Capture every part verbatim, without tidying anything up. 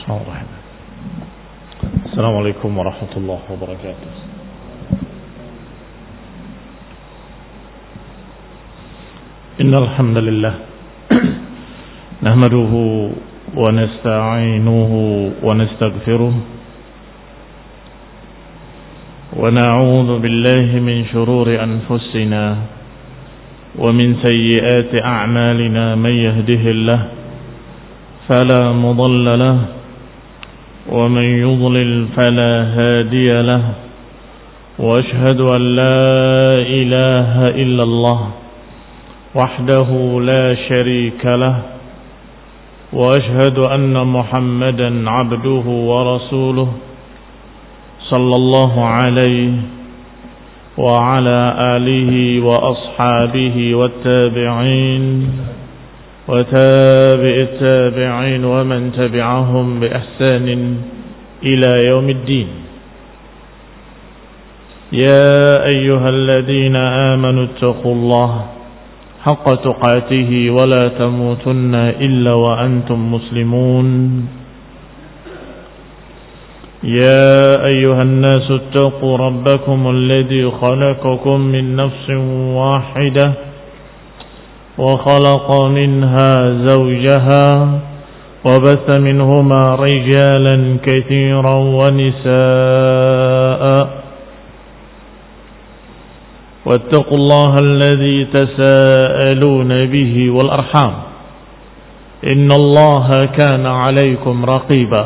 Bismillahirrahmanirrahim. Assalamualaikum warahmatullahi wabarakatuh. Innal hamdalillah nahmaduhu wa nasta'inuhu wa nastaghfiruh wa na'udzu billahi min shururi anfusina wa min sayyiati a'malina man yahdihillahu fala mudilla lahu ومن يضلل فلا هادي له وأشهد أن لا إله إلا الله وحده لا شريك له وأشهد أن محمدا عبده ورسوله صلى الله عليه وعلى آله وأصحابه والتابعين وتابع التابعين ومن تبعهم بإحسان إلى يوم الدين. يا أيها الذين آمنوا اتقوا الله حق تقاته ولا تموتن إلا وأنتم مسلمون. يا أيها الناس اتقوا ربكم الذي خلقكم من نفس واحدة وخلق منها زوجها وبث منهما رجالا كثيرا ونساء واتقوا الله الذي تساءلون به والأرحام إن الله كان عليكم رقيبا.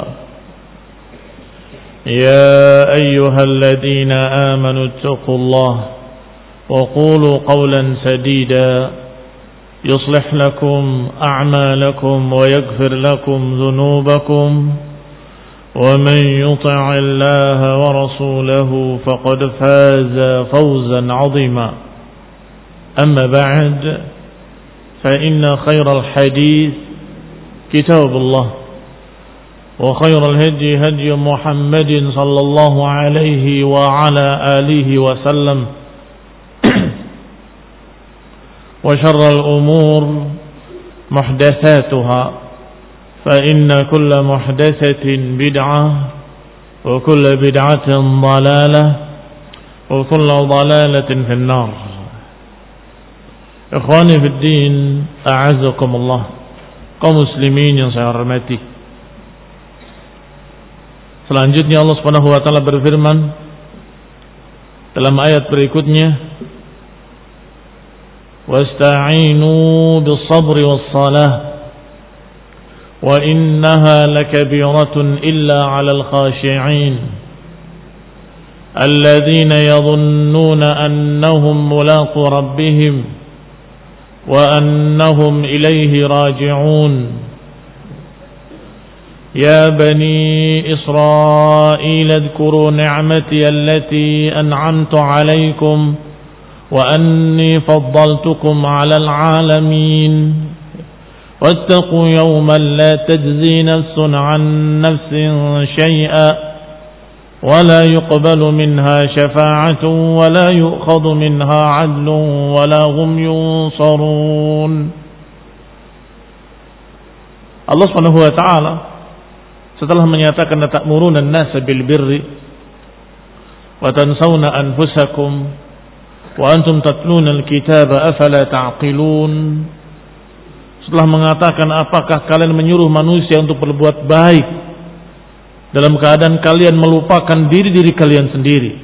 يا أيها الذين آمنوا اتقوا الله وقولوا قولا سديدا يصلح لكم أعمالكم ويغفر لكم ذنوبكم ومن يطع الله ورسوله فقد فاز فوزا عظيما. أما بعد فإن خير الحديث كتاب الله وخير الهدي هدي محمد صلى الله عليه وعلى آله وسلم وشر الأمور محدثاتها فإن كل محدثة بدعة وكل بدعة ضلالة وكل ضلالة في النار. Ikhwani fi din, a'azzakumullah, kaum muslimin yang saya hormati. Selanjutnya Allah Subhanahu wa taala berfirman dalam ayat berikutnya, واستعينوا بالصبر والصلاة وإنها لكبيرة إلا على الخاشعين الذين يظنون أنهم ملاقو ربهم وأنهم إليه راجعون. يا بني إسرائيل اذكروا نعمتي التي أنعمت عليكم وأني فضلتكم على العالمين واتقوا يوما لا تجزي نفس عن نفس شيئا ولا يقبل منها شفاعة ولا يؤخذ منها عدل ولا هم ينصرون. Allah Subhanahu wa taala setelah menyatakan ta'muruna an-nasa bil birri wa tansawna anfusakum wa antum tatluna al-kitaba afala ta'qilun. Setelah mengatakan apakah kalian menyuruh manusia untuk berbuat baik dalam keadaan kalian melupakan diri-diri kalian sendiri,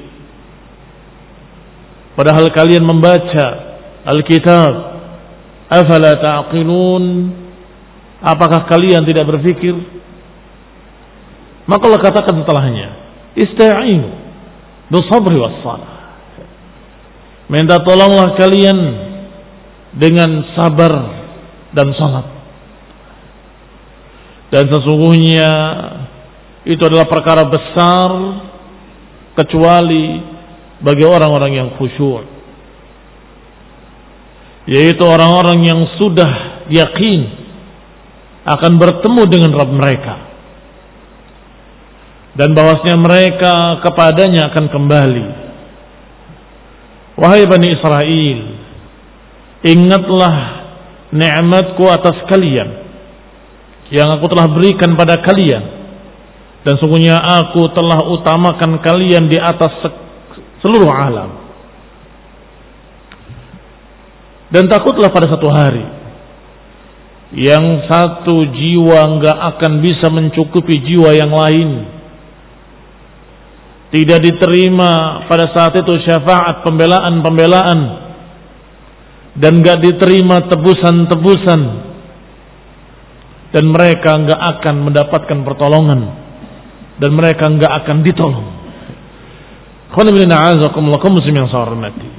padahal kalian membaca Alkitab. Afala ta'qilun, apakah kalian tidak berpikir? Maka Allah katakan setelahnya, ista'inu bis-sabri was-salah, minta tolonglah kalian dengan sabar dan salat. Dan sesungguhnya itu adalah perkara besar kecuali bagi orang-orang yang khusyuk, yaitu orang-orang yang sudah yakin akan bertemu dengan Rabb mereka dan bahwasanya mereka kepadanya akan kembali. Wahai Bani Israel, ingatlah nikmatku atas kalian yang aku telah berikan pada kalian, Dan sungguhnya aku telah utamakan kalian di atas seluruh alam. Dan takutlah pada satu hari yang satu jiwa enggak akan bisa mencukupi jiwa yang lain. Tidak diterima pada saat itu syafaat, pembelaan-pembelaan, dan enggak diterima tebusan-tebusan, dan mereka enggak akan mendapatkan pertolongan, dan mereka enggak akan ditolong. Khana bin a'azakumullah kaum muslimin yang saya hormati.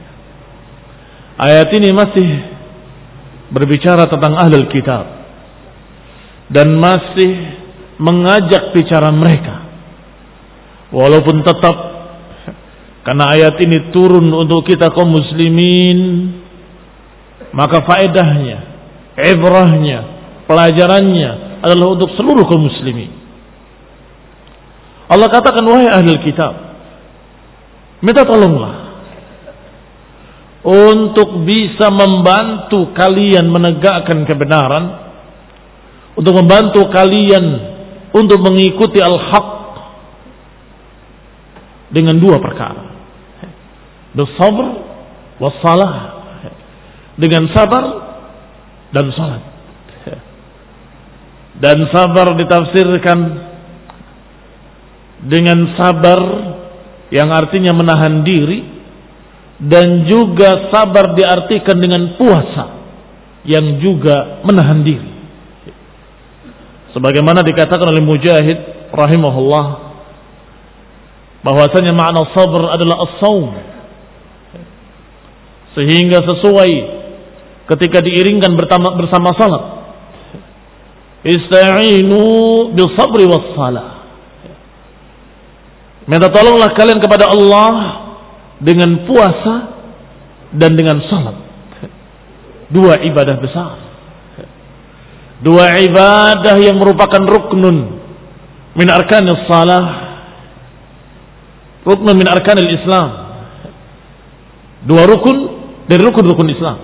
Ayat ini masih berbicara tentang ahlul kitab dan masih mengajak bicara mereka. Walaupun tetap karena ayat ini turun untuk kita kaum muslimin, maka faedahnya, ibrahnya, pelajarannya adalah untuk seluruh kaum muslimin. Allah katakan, wahai ahlul kitab, minta tolonglah untuk bisa membantu kalian menegakkan kebenaran, untuk membantu kalian untuk mengikuti al-haq dengan dua perkara, bisabr wassalah, dengan sabar dan salat. Dan sabar ditafsirkan dengan sabar yang artinya menahan diri, dan juga sabar diartikan dengan puasa yang juga menahan diri. Sebagaimana dikatakan oleh Mujahid rahimahullah bahwasanya makna sabar adalah as-saum, sehingga sesuai ketika diiringkan bersama, bersama salat, ista'inu bis-sabri was-salah, minta tolonglah kalian kepada Allah dengan puasa dan dengan salat. Dua ibadah besar, dua ibadah yang merupakan ruknun min arkanis salah, rukun min arkanil Islam, dua rukun dari rukun-rukun Islam.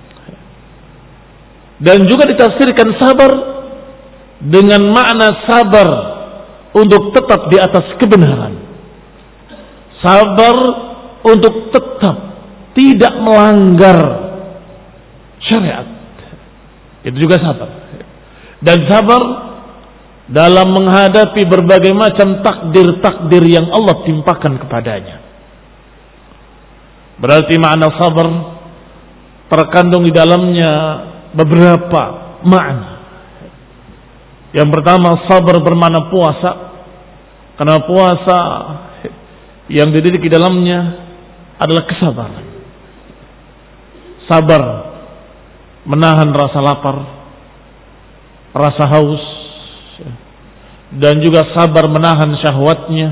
Dan juga ditafsirkan sabar dengan makna sabar untuk tetap di atas kebenaran, sabar untuk tetap tidak melanggar syariat, itu juga sabar. Dan sabar dalam menghadapi berbagai macam takdir-takdir yang Allah timpakan kepadanya. Berarti makna sabar terkandung di dalamnya beberapa makna. Yang pertama, sabar bermakna puasa, karena puasa yang dididik di dalamnya adalah kesabaran. Sabar menahan rasa lapar, rasa haus, dan juga sabar menahan syahwatnya,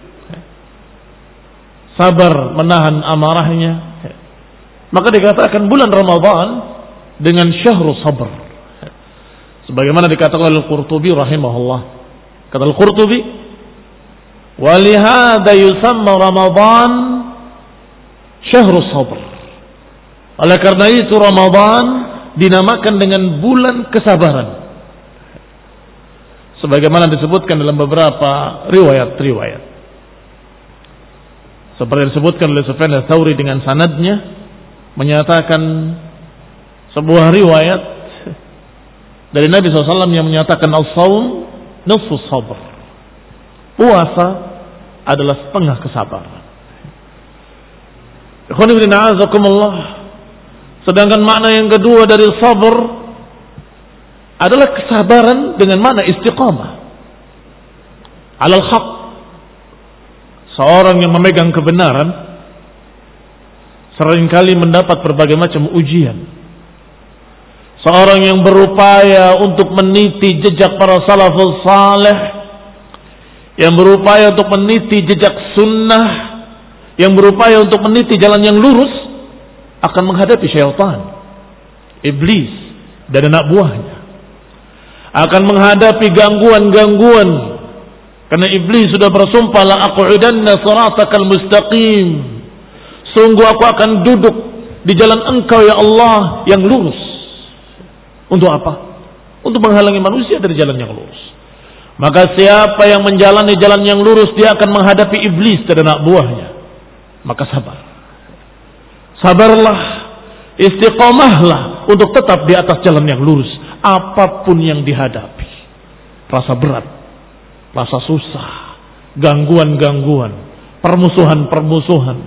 sabar menahan amarahnya. Maka dikatakan bulan Ramadan dengan syahrul sabr, sebagaimana dikatakan oleh Al-Qurtubi rahimahullah. Kata Al-Qurtubi, walihada yusamma Ramadan syahrul sabr, oleh karena itu Ramadan dinamakan dengan bulan kesabaran, sebagaimana disebutkan dalam beberapa riwayat-riwayat. Seperti disebutkan oleh Sufyan Ats-Tsauri dengan sanadnya, menyatakan sebuah riwayat dari Nabi shallallahu alaihi wasallam yang menyatakan as-shaum nisfu sabr, puasa adalah setengah kesabaran. Ikhwan fillah azakumullah. Sedangkan makna yang kedua dari sabar adalah kesabaran dengan makna istiqamah alal haq. Seorang yang memegang kebenaran seringkali mendapat berbagai macam ujian. Seorang yang berupaya untuk meniti jejak para salafus saleh, yang berupaya untuk meniti jejak sunnah, yang berupaya untuk meniti jalan yang lurus, akan menghadapi syaitan, iblis, dan anak buahnya. Akan menghadapi gangguan-gangguan, karena iblis sudah bersumpah, la aqudanna siratakal mustaqim, sungguh aku akan duduk di jalan engkau ya Allah yang lurus. Untuk apa? Untuk menghalangi manusia dari jalan yang lurus. Maka siapa yang menjalani jalan yang lurus, dia akan menghadapi iblis dan anak buahnya. Maka sabar. Sabarlah, istiqomahlah untuk tetap di atas jalan yang lurus. Apapun yang dihadapi. Rasa berat, rasa susah, gangguan-gangguan, permusuhan-permusuhan.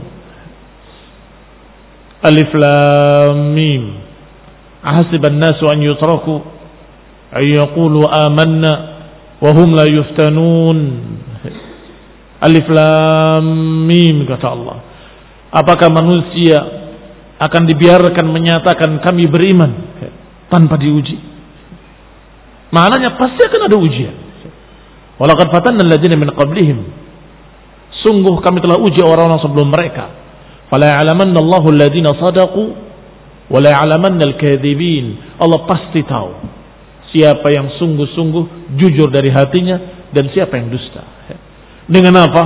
Alif Lam Mim. Ahasiban nasu an yutraku ay yaqulu amanna wa hum la yuftanun. Alif Lam Mim, kata Allah. Apakah manusia akan dibiarkan menyatakan kami beriman tanpa diuji? Maknanya pasti akan ada ujian. Walaqad fatanna alladziina min qablihim. Sungguh kami telah uji orang-orang sebelum mereka. Fala ya'lamanna Allahu alladziina shadaqu wa la ya'lamanna al-kadzibin. Allah pasti tahu siapa yang sungguh-sungguh jujur dari hatinya dan siapa yang dusta. Dengan apa?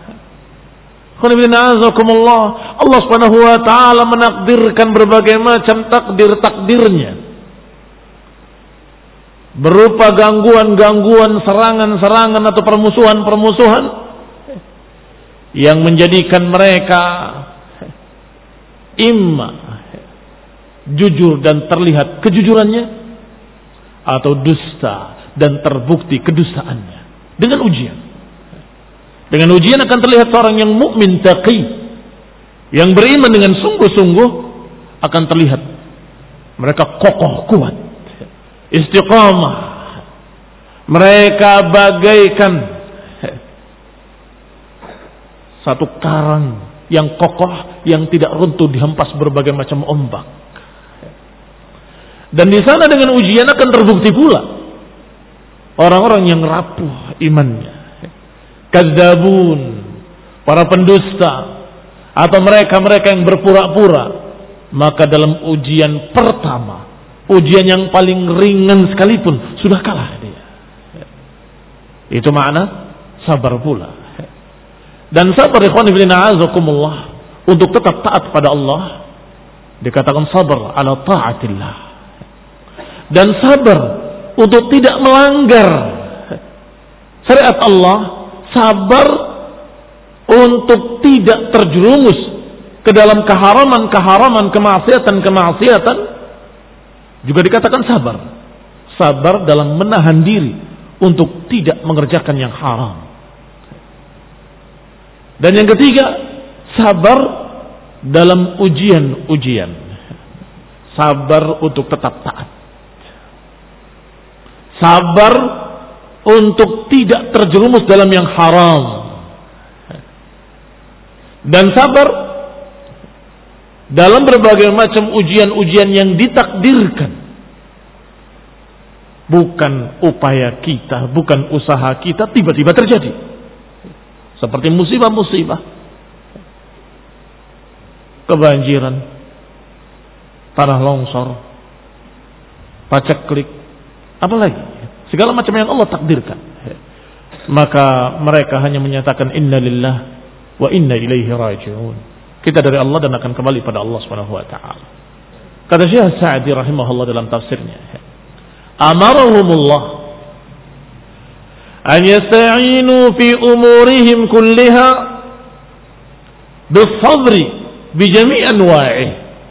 Allah Subhanahu wa taala menakdirkan berbagai macam takdir-takdirnya. Berupa gangguan-gangguan, serangan-serangan atau permusuhan-permusuhan yang menjadikan mereka imma jujur dan terlihat kejujurannya, atau dusta dan terbukti kedustaannya dengan ujian. Dengan ujian akan terlihat seorang yang mukmin taqi, yang beriman dengan sungguh-sungguh, akan terlihat mereka kokoh kuat, istiqamah. Mereka bagaikan satu karang yang kokoh, yang tidak runtuh dihempas berbagai macam ombak. Dan di sana dengan ujian akan terbukti pula orang-orang yang rapuh imannya, kadzabun, para pendusta, atau mereka-mereka yang berpura-pura. Maka dalam ujian pertama, ujian yang paling ringan sekalipun, sudah kalah dia. Itu makna sabar pula. Dan sabar, ikhwan fillah azakumullah, untuk tetap taat pada Allah, dikatakan sabar ala taatillah. Dan sabar untuk tidak melanggar syariat Allah, sabar untuk tidak terjerumus ke dalam keharaman-keharaman, kemaksiatan-kemaksiatan, juga dikatakan sabar. Sabar dalam menahan diri untuk tidak mengerjakan yang haram. Dan yang ketiga, sabar dalam ujian-ujian. Sabar untuk tetap taat. Sabar untuk tidak terjerumus dalam yang haram. Dan sabar dalam berbagai macam ujian-ujian yang ditakdirkan. Bukan upaya kita, bukan usaha kita, tiba-tiba terjadi. Seperti musibah-musibah, kebanjiran, tanah longsor, paceklik, apalagi segala macam yang Allah takdirkan. Maka mereka hanya menyatakan inna lillah wa inna ilaihi raji'un. Kita dari Allah dan akan kembali pada Allah Subhanahu wa taala. Kata Syekh Sa'di rahimahullah dalam tafsirnya, amarahumullah an yasta'inu fi umurihim kulliha bis-sabri bi jami' anwa'i.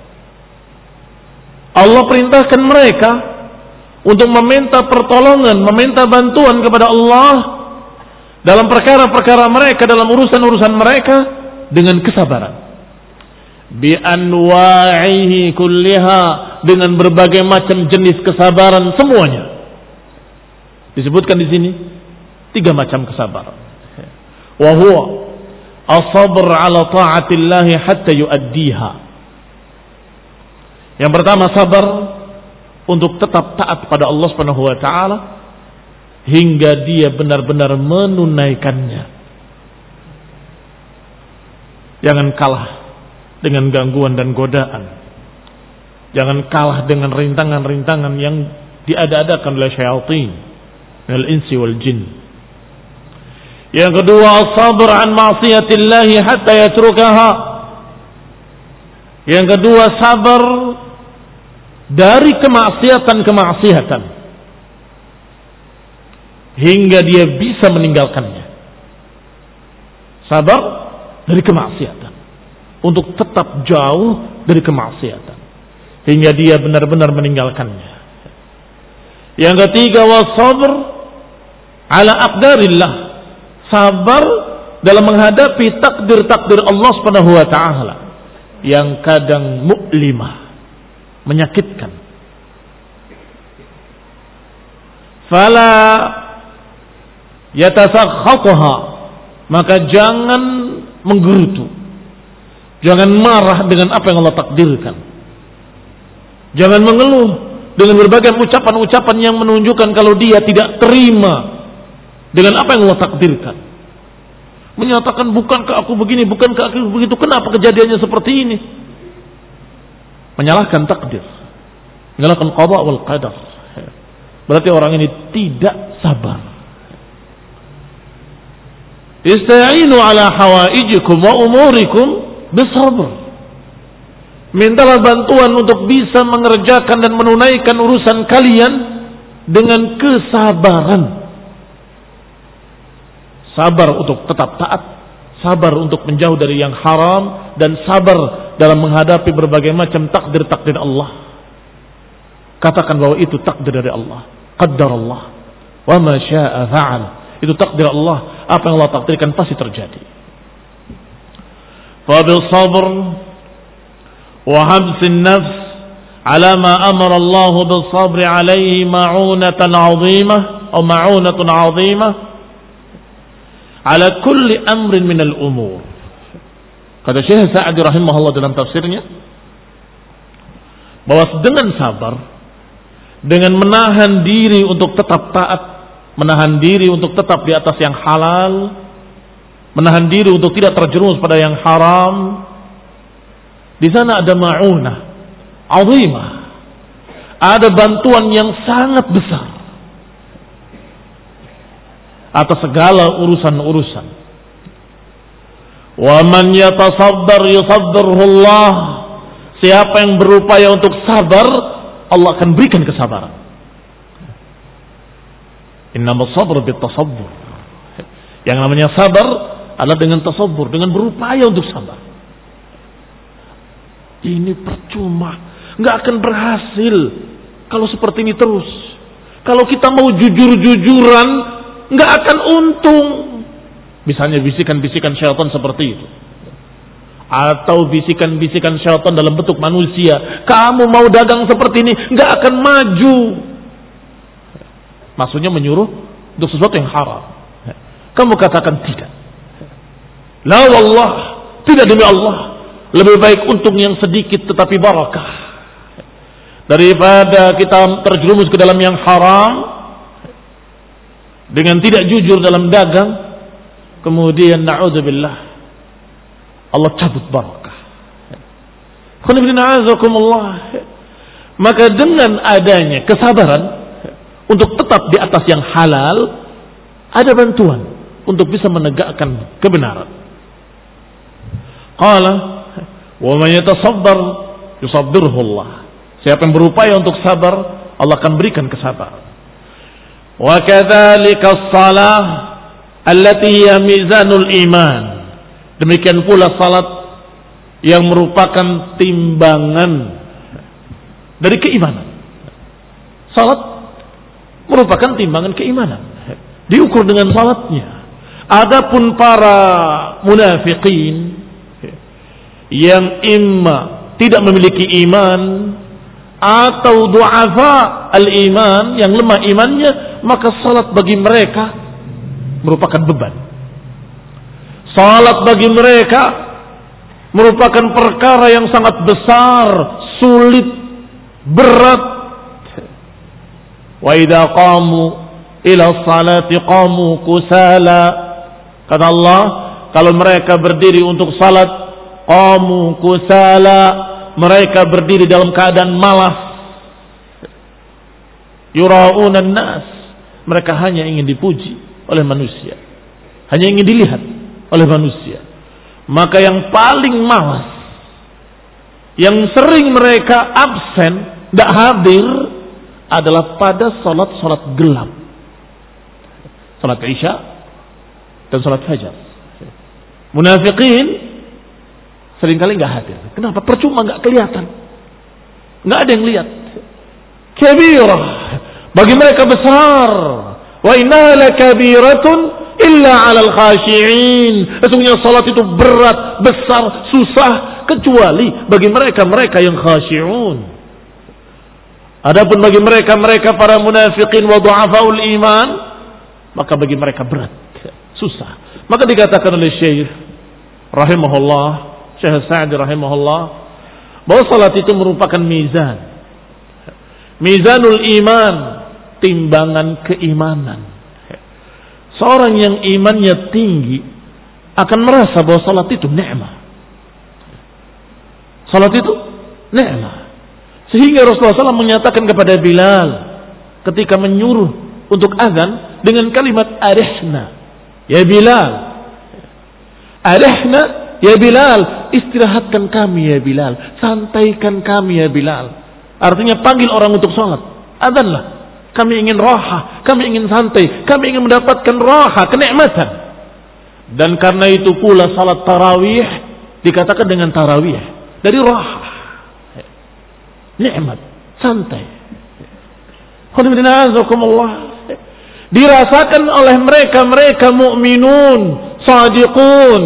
Allah perintahkan mereka untuk meminta pertolongan, meminta bantuan kepada Allah dalam perkara-perkara mereka, dalam urusan-urusan mereka, dengan kesabaran. Bi anwa'ihi kulliha, dengan berbagai macam jenis kesabaran semuanya. Disebutkan di sini tiga macam kesabaran. Wa huwa as-sabr 'ala ta'atillah hatta yu'addiha. Yang pertama, sabar untuk tetap taat pada Allah Subhanahu wa taala hingga dia benar-benar menunaikannya. Jangan kalah dengan gangguan dan godaan. Jangan kalah dengan rintangan-rintangan yang diada-adakan oleh syaitan, al-insi wal jin. Yang kedua, sabar an ma'siyatillah hatta yatrukaha. Yang kedua, sabar dari kemaksiatan-kemaksiatan hingga dia bisa meninggalkannya. Sabar dari kemaksiatan, untuk tetap jauh dari kemaksiatan hingga dia benar-benar meninggalkannya. Yang ketiga, wasabr ala aqdarillah, sabar dalam menghadapi takdir-takdir Allah Subhanahu wa taala yang kadang mu'limah, menyakitkan. Fala yatasakhataha, maka jangan menggerutu, jangan marah dengan apa yang Allah takdirkan, jangan mengeluh dengan berbagai ucapan-ucapan yang menunjukkan kalau dia tidak terima dengan apa yang Allah takdirkan, menyatakan bukankah aku begini, bukankah aku begitu, kenapa kejadiannya seperti ini, menyalahkan takdir, menyalahkan qada wal qadar. Berarti orang ini tidak sabar. Ista'inu ala hawaijikum wa umurikum bisabr. Mintalah bantuan untuk bisa mengerjakan dan menunaikan urusan kalian dengan kesabaran. Sabar untuk tetap taat, sabar untuk menjauh dari yang haram, dan sabar dalam menghadapi berbagai macam takdir-takdir Allah. Katakan bahwa itu takdir dari Allah. Qaddar Allah wa ma syaa fa'al. Itu takdir Allah, apa yang Allah takdirkan pasti terjadi. Fa bil sabr wa habsin nafs ala ma amara Allah bil sabr alaihi ma'unatan 'azimah atau ma'unatun 'azimah ala kulli amrin min al umur. Kata Syekh Sa'di rahimahullah dalam tafsirnya bahwa dengan sabar, dengan menahan diri untuk tetap taat, menahan diri untuk tetap di atas yang halal, menahan diri untuk tidak terjerumus pada yang haram, di sana ada ma'unah azimah, ada bantuan yang sangat besar atas segala urusan-urusan. Wa man yatasabbar yusabbirhu Allah. Siapa yang berupaya untuk sabar, Allah akan berikan kesabaran. Innamas sabru bitasabbur. Yang namanya sabar adalah dengan tasabbur, dengan berupaya untuk sabar. Ini percuma, nggak akan berhasil kalau seperti ini terus. Kalau kita mau jujur-jujuran, nggak akan untung. Misalnya bisikan-bisikan syaitan seperti itu, atau bisikan-bisikan syaitan dalam bentuk manusia. Kamu mau dagang seperti ini, nggak akan maju. Maksudnya menyuruh untuk sesuatu yang haram. Kamu katakan tidak. La wallah, tidak demi Allah. Lebih baik untung yang sedikit tetapi barakah, daripada kita terjerumus ke dalam yang haram dengan tidak jujur dalam dagang, kemudian na'udzubillah Allah cabut barakah. Maka dengan adanya kesabaran untuk tetap di atas yang halal, ada bantuan untuk bisa menegakkan kebenaran. Qala wa man yatasabbar yusabbirhu Allah. Siapa yang berupaya untuk sabar, Allah akan berikan kesabaran. Wa kadzalika as-salah allati hiya mizanul iman. Demikian pula salat yang merupakan timbangan dari keimanan. Salat merupakan timbangan keimanan, diukur dengan salatnya. Adapun para munafiqin yang imma tidak memiliki iman atau du'afa al-iman, yang lemah imannya, maka salat bagi mereka merupakan beban. Salat bagi mereka merupakan perkara yang sangat besar, sulit, berat. Wa idza qamu ila salati qamu kusala. Kata Allah, kalau mereka berdiri untuk salat, qamu kusala, mereka berdiri dalam keadaan malas. Yura'una an-nas, mereka hanya ingin dipuji oleh manusia, hanya ingin dilihat oleh manusia. Maka yang paling malas, yang sering mereka absen, tidak hadir, adalah pada salat-salat gelap. salat Isya dan salat Fajar. Munafiqin seringkali nggak hadir. Kenapa? Percuma, nggak kelihatan, nggak ada yang lihat. Kabirah, bagi mereka besar. Wa inna lakabiratun illa 'alal khashi'in. Sesungguhnya salat itu berat, besar, susah kecuali bagi mereka-mereka yang khashi'un. Adapun bagi mereka-mereka para munafiqin wa du'afaul iman, maka bagi mereka berat, susah. Maka dikatakan oleh Syekh rahimahullah, Syekh Sa'di rahimahullah, bahwa salat itu merupakan mizan. Mizanul iman, timbangan keimanan. Seorang yang imannya tinggi akan merasa bahwa salat itu nikmat. Salat itu nikmat. Sehingga Rasulullah shallallahu alaihi wasallam menyatakan kepada Bilal ketika menyuruh untuk azan dengan kalimat arihna, ya Bilal, arihna ya Bilal, istirahatkan kami ya Bilal, santaikan kami ya Bilal. Artinya panggil orang untuk salat, azanlah. Kami ingin raha, kami ingin santai, kami ingin mendapatkan raha, kenikmatan. Dan karena itu pula salat tarawih dikatakan dengan tarawih, dari raha, nikmat, santai. Dirasakan oleh mereka-mereka mukminun, shadiqun.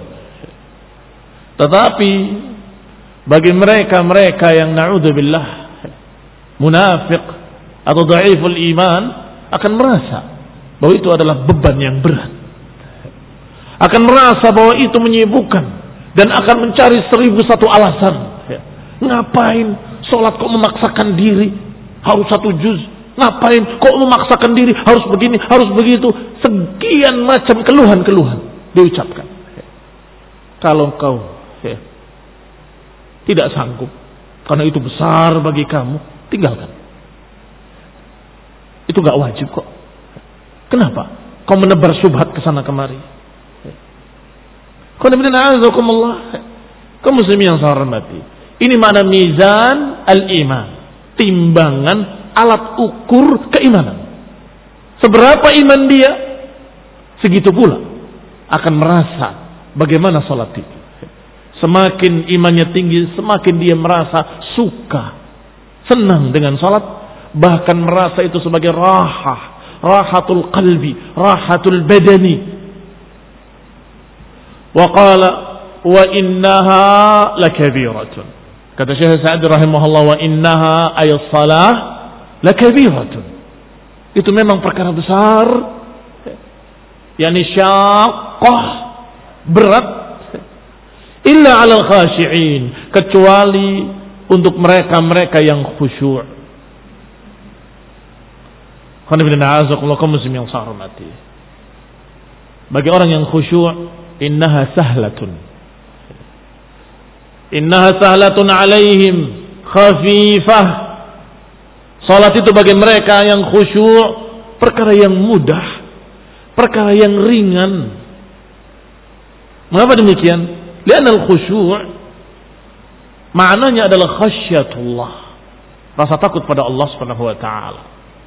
Tetapi bagi mereka-mereka yang na'udzubillah munafik atau dhaiful iman akan merasa bahwa itu adalah beban yang berat, akan merasa bahwa itu menyibukkan dan akan mencari seribu satu alasan. Ngapain sholat kok memaksakan diri harus satu juz, ngapain kok memaksakan diri harus begini harus begitu, sekian macam keluhan-keluhan diucapkan. Kalau kau ya, tidak sanggup karena itu besar bagi kamu, tinggalkan. Itu gak wajib kok. Kenapa kau menebar syubhat ke sana kemari? Kaum muslimin yang saya hormati, ini makna mizan al-iman, timbangan alat ukur keimanan. Seberapa iman dia, segitu pula akan merasa bagaimana salat itu. Semakin imannya tinggi, semakin dia merasa suka, senang dengan salat, bahkan merasa itu sebagai rahah, rahatul qalbi, rahatul badani. Wa qala wa innaha lakabiratun. Kata Syekh Sa'di rahimahullah, wa innaha ay salah lakabiratun. Itu memang perkara besar, yakni syaqqah, berat, illa 'alal khashi'in, kecuali untuk mereka-mereka yang khusyuk. Bagi orang yang khusyuk, innaha sahlatun, innaha sahlatun alaihim khafifah. Salat itu bagi mereka yang khusyuk perkara yang mudah, perkara yang ringan. Mengapa demikian? Lianna al-khusyuk maknanya adalah khasyatullah, rasa takut pada Allah Subhanahu wa taala.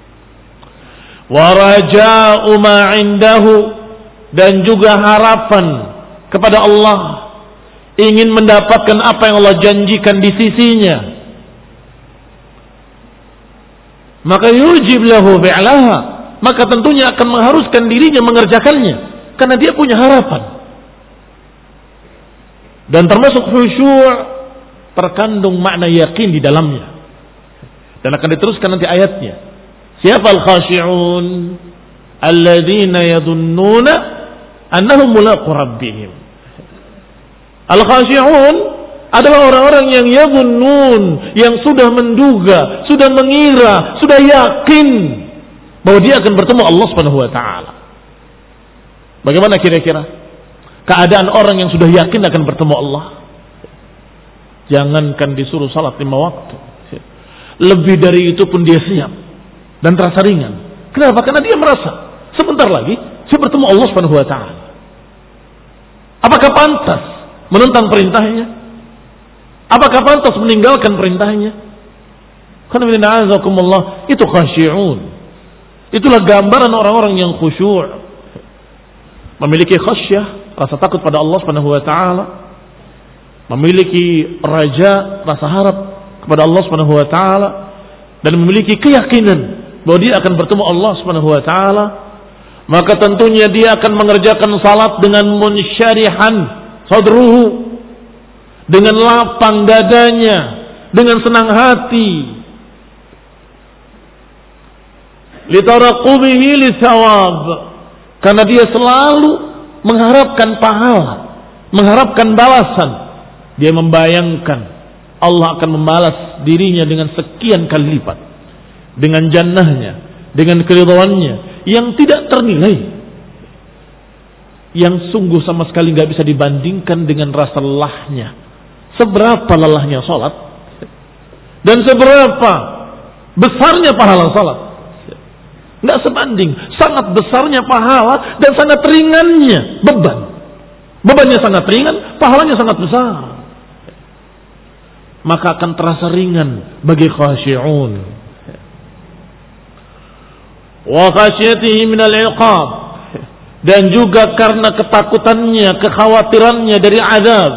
Wa raja'u ma 'indahu, dan juga harapan kepada Allah, ingin mendapatkan apa yang Allah janjikan di sisinya. Maka yujib lahu fi'laha, maka tentunya akan mengharuskan dirinya mengerjakannya karena dia punya harapan. Dan termasuk khusyuk terkandung makna yakin di dalamnya. Dan akan diteruskan nanti ayatnya. Siapa al-khashi'un? Alladzina yadunnuna annahum mulaqu rabbihim. Al-khashi'un adalah orang-orang yang yadunnun, yang sudah menduga, sudah mengira, sudah yakin bahwa dia akan bertemu Allah Subhanahu wa taala. Bagaimana kira-kira keadaan orang yang sudah yakin akan bertemu Allah? Jangankan disuruh salat lima waktu, lebih dari itu pun dia siap dan terasa ringan. Kenapa? Karena dia merasa sebentar lagi saya bertemu Allah Subhanahu wa taala. Apakah pantas menentang perintahnya? Apakah pantas meninggalkan perintahnya? Karena itu khasyi'un. Itulah gambaran orang-orang yang khusyuk. memiliki khasyah, rasa takut pada Allah Subhanahu wa taala, memiliki raja, rasa harap kepada Allah Subhanahu wa taala, dan memiliki keyakinan bahwa dia akan bertemu Allah Subhanahu wa taala, maka tentunya dia akan mengerjakan salat dengan munsyarihan sadruhu, dengan lapang dadanya, dengan senang hati, litaraqubihi lisawab, karena dia selalu mengharapkan pahala, mengharapkan balasan. Dia membayangkan Allah akan membalas dirinya dengan sekian kali lipat, dengan jannahnya, dengan keridhaannya yang tidak ternilai, yang sungguh sama sekali nggak bisa dibandingkan dengan rasa lelahnya. Seberapa lelahnya salat dan seberapa besarnya pahala salat, nggak sebanding. Sangat besarnya pahala dan sangat ringannya beban. Bebannya sangat ringan, pahalanya sangat besar. Maka akan terasa ringan bagi khashi'un. Wa khasyatihi minal iqab, dan juga karena ketakutannya, kekhawatirannya dari azab.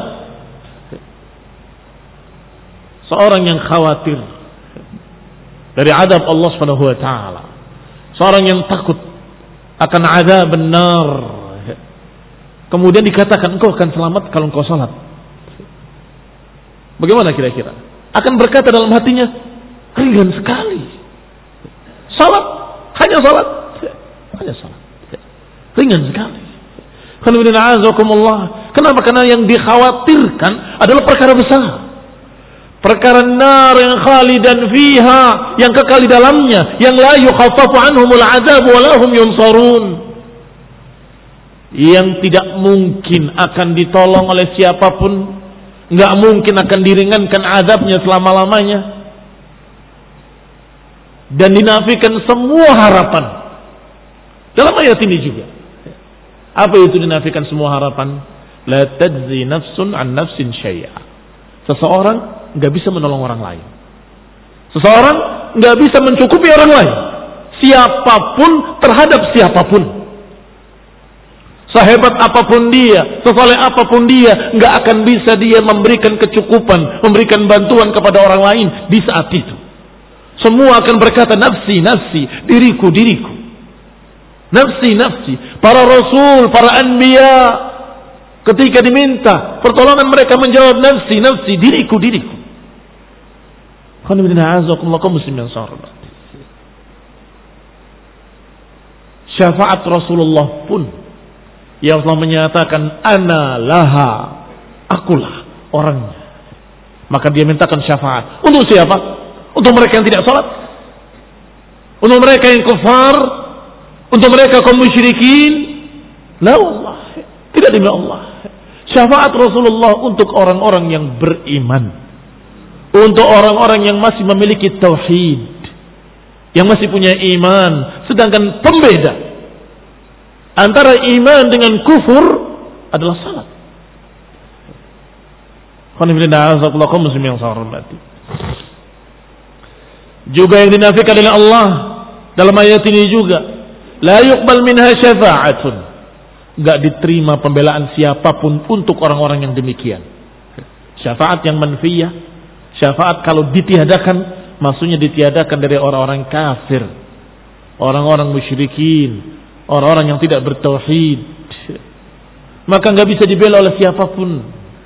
Seorang yang khawatir dari azab Allah Subhanahu wa taala, seorang yang takut akan azab benar, kemudian dikatakan engkau akan selamat kalau engkau salat. Bagaimana kira-kira? Akan berkata dalam hatinya, ringan sekali. Salat, hanya salat, hanya salat, ringan sekali. Kenapa? Karena yang dikhawatirkan adalah perkara besar, perkara nar yang khalidan fiha, yang kekal di dalamnya, yang la yukhaffafu anhumul azab wa lahum yunsarun, yang tidak mungkin akan ditolong oleh siapapun, nggak mungkin akan diringankan azabnya selama-lamanya, dan dinafikan semua harapan. Dalam ayat ini juga, apa itu dinafikan semua harapan? La tajzi nafsun an nafsin syai'a. Seseorang nggak bisa menolong orang lain. Seseorang nggak bisa mencukupi orang lain, siapapun terhadap siapapun. Sehebat apapun dia, sesoleh apapun dia, nggak akan bisa dia memberikan kecukupan, memberikan bantuan kepada orang lain di saat itu. Semua akan berkata nafsi, nafsi, diriku, diriku. Nafsi, nafsi. Para rasul, para anbiya, ketika diminta pertolongan mereka menjawab nafsi, nafsi, diriku, diriku. Syafaat Rasulullah pun yang Allah menyatakan ana laha, akulah orangnya. Maka dia mintakan syafaat. Untuk siapa? Untuk mereka yang tidak salat, untuk mereka yang kafir, untuk mereka kaum musyrikin. La Allah, tidak demi Allah. Syafaat Rasulullah untuk orang-orang yang beriman, untuk orang-orang yang masih memiliki tauhid, yang masih punya iman. Sedangkan pembeda antara iman dengan kufur adalah salat. Juga yang dinafikan oleh Allah dalam ayat ini juga, la yuqbal minha syafa'atun, enggak diterima pembelaan siapapun untuk orang-orang yang demikian. Syafaat yang manfiyah, syafaat kalau ditiadakan, maksudnya ditiadakan dari orang-orang kafir, orang-orang musyrikin, orang-orang yang tidak bertauhid, maka nggak bisa dibela oleh siapapun.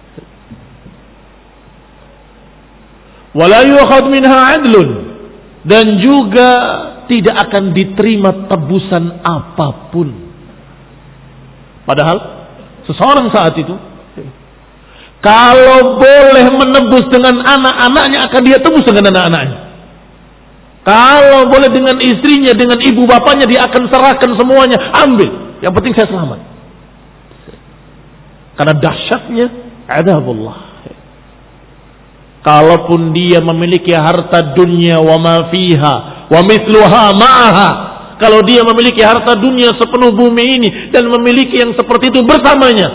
Wala yu'khad minha 'adlun, dan juga tidak akan diterima tebusan apapun. Padahal seseorang saat itu kalau boleh menebus dengan anak-anaknya, akan dia tebus dengan anak-anaknya. Kalau boleh dengan istrinya, dengan ibu bapaknya, dia akan serahkan semuanya. Ambil, yang penting saya selamat. Karena dahsyatnya azabullah. Kalaupun dia memiliki harta dunia wa ma fiha wa mithluha ma'aha, kalau dia memiliki harta dunia sepenuh bumi ini dan memiliki yang seperti itu bersamanya,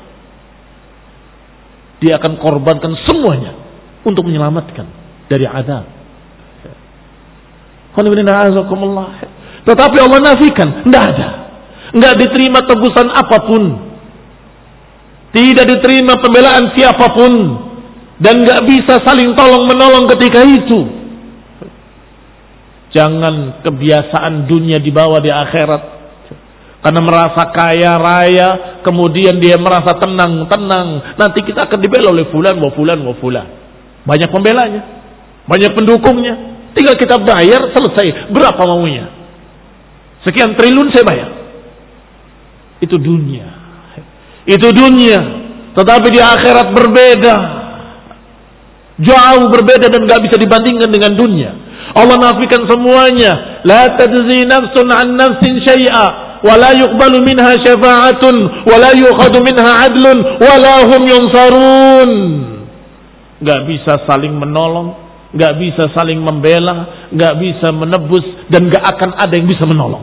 dia akan korbankan semuanya untuk menyelamatkan dari azab. Tetapi Allah nafikan, tidak ada. Enggak diterima tebusan apapun. Tidak diterima pembelaan siapapun. Dan enggak bisa saling tolong menolong ketika itu. Jangan kebiasaan dunia dibawa di akhirat. Karena merasa kaya raya, kemudian dia merasa tenang, tenang. Nanti kita akan dibela oleh fulan, wa fulan, wa fulan. Banyak pembelanya, banyak pendukungnya. Tinggal kita bayar, selesai. Berapa maunya? Sekian triliun saya bayar. Itu dunia. Itu dunia. Tetapi di akhirat berbeda. Jauh berbeda dan gak bisa dibandingkan dengan dunia. Allah nafikan semuanya. La tajzi nafsun an nafsin syai'a. ولا يقبل منها شفاعة ولا يؤخذ منها عدل ولا هم ينصرون. Gak bisa saling menolong, gak bisa saling membela, gak bisa menebus, dan gak akan ada yang bisa menolong.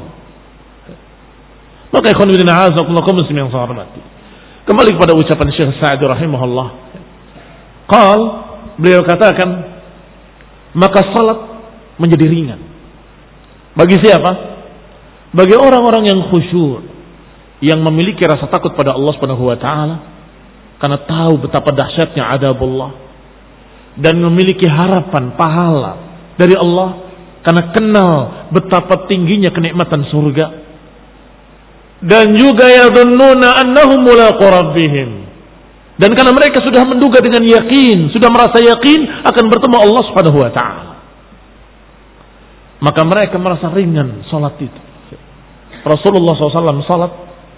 Maka ikhwan fillah a'azakumullah kaum muslimin yang saya hormati. Kembali kepada ucapan Syekh Sa'di rahimahullah. Qal, beliau katakan, maka salat menjadi ringan. Bagi siapa? Bagi orang-orang yang khusyuk, yang memiliki rasa takut pada Allah Subhanahu wa taala karena tahu betapa dahsyatnya adabullah, dan memiliki harapan pahala dari Allah karena kenal betapa tingginya kenikmatan surga, dan juga yadhunnuna annahum mulaqu rabbihim, dan karena mereka sudah menduga dengan yakin, sudah merasa yakin akan bertemu Allah Subhanahu wa taala, maka mereka merasa ringan salat itu. Rasulullah shallallahu alaihi wasallam salat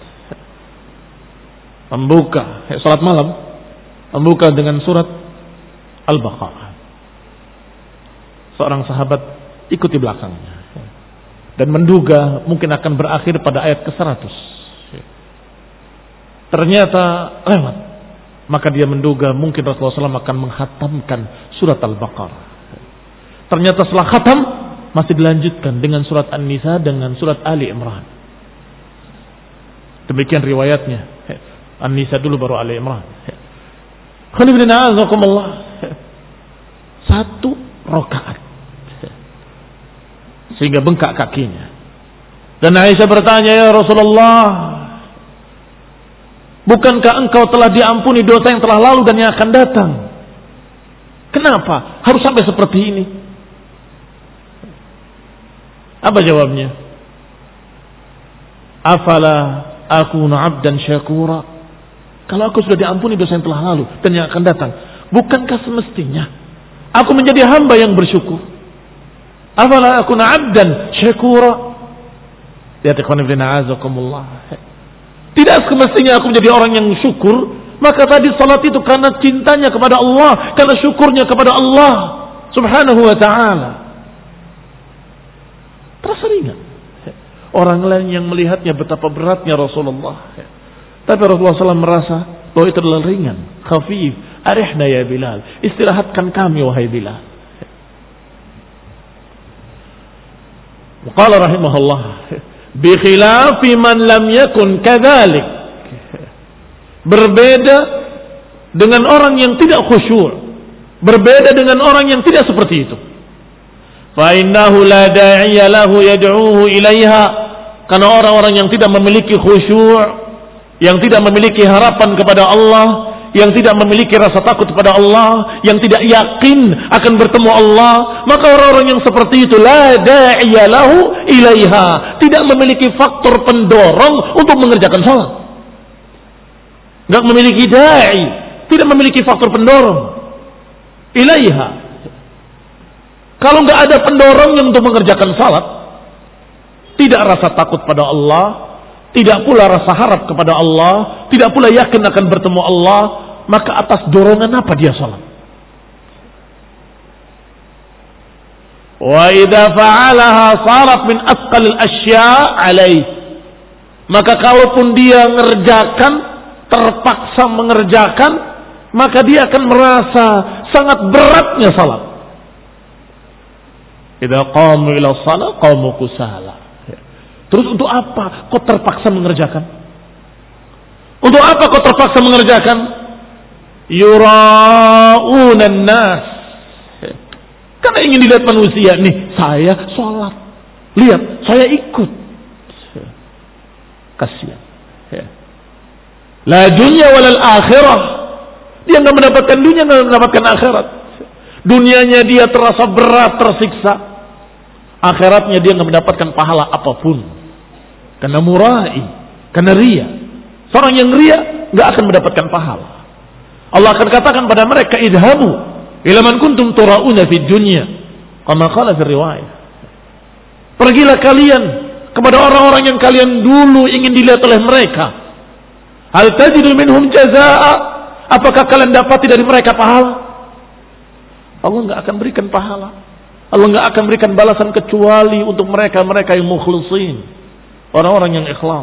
membuka salat malam, membuka dengan surat Al-Baqarah. Seorang sahabat ikut di belakangnya dan menduga mungkin akan berakhir pada ayat ke seratus. Ternyata lewat. Maka dia menduga mungkin Rasulullah shallallahu alaihi wasallam akan menghatamkan surat Al-Baqarah. Ternyata setelah khatam masih dilanjutkan dengan surat An-Nisa, dengan surat Ali Imran. Demikian riwayatnya. An-Nisa dulu baru Ali Imran. Satu rakaat. Sehingga bengkak kakinya. Dan Aisyah bertanya, ya Rasulullah, bukankah engkau telah diampuni dosa yang telah lalu dan yang akan datang? Kenapa harus sampai seperti ini? Apa jawabnya? Afala akunu abdan syakura. Kalau aku sudah diampuni dosa yang telah lalu dan yang akan datang, bukankah semestinya aku menjadi hamba yang bersyukur? Afala akunu abdan syakura. Lihat ikhwan fillah azakumullah. Tidak semestinya aku menjadi orang yang syukur. Maka tadi salat itu karena cintanya kepada Allah, karena syukurnya kepada Allah Subhanahu wa ta'ala. Terasa ringan. Orang lain yang melihatnya betapa beratnya Rasulullah. Tapi Rasulullah shallallahu alaihi wasallam merasa bahwa itu adalah ringan, khafif. Arihna ya Bilal, istirahatkan kami wahai Bilal. Qala rahimahullah, bi khilafi man lam yakun kadzalik. Berbeda dengan orang yang tidak khusyuk, berbeda dengan orang yang tidak seperti itu. Fa innahu la da'iya lahu yad'uhu ilaiha. Karena orang-orang yang tidak memiliki khusyuk, yang tidak memiliki harapan kepada Allah, yang tidak memiliki rasa takut kepada Allah, yang tidak yakin akan bertemu Allah, maka orang-orang yang seperti itu la da'iya lahu ilaiha, tidak memiliki faktor pendorong untuk mengerjakan salat. Enggak memiliki da'i, tidak memiliki faktor pendorong ilaiha. Kalau nggak ada pendorongnya untuk mengerjakan salat, tidak rasa takut pada Allah, tidak pula rasa harap kepada Allah, tidak pula yakin akan bertemu Allah, maka atas dorongan apa dia salat? Wa idza fa'alaha sarat min asqalil asya' alaih. Maka kalaupun dia mengerjakan, terpaksa mengerjakan, maka dia akan merasa sangat beratnya salat. Idza qamu ila shalah qamu kusala. Terus untuk apa kau terpaksa mengerjakan? Untuk apa kau terpaksa mengerjakan? Yura'unan nas. Karena ingin dilihat manusia, nih saya sholat, lihat saya ikut. Kasihan. Ya. La dunya walal akhirah. Dia nggak mendapatkan dunia, nggak mendapatkan akhirat. Dunianya dia terasa berat, tersiksa. Akhiratnya dia nggak mendapatkan pahala apapun. Karena murai, karena ria. Seorang yang ria nggak akan mendapatkan pahala. Allah akan katakan pada mereka, idhabu ila man kuntum turauna fid dunya, kama qala fi riwayah. Pergilah kalian kepada orang-orang yang kalian dulu ingin dilihat oleh mereka. Hal tajidu minhum jazaa'a? Apakah kalian dapati dari mereka pahala? Allah nggak akan berikan pahala. Allah nggak akan berikan balasan kecuali untuk mereka-mereka yang mukhlisin, orang-orang yang ikhlas.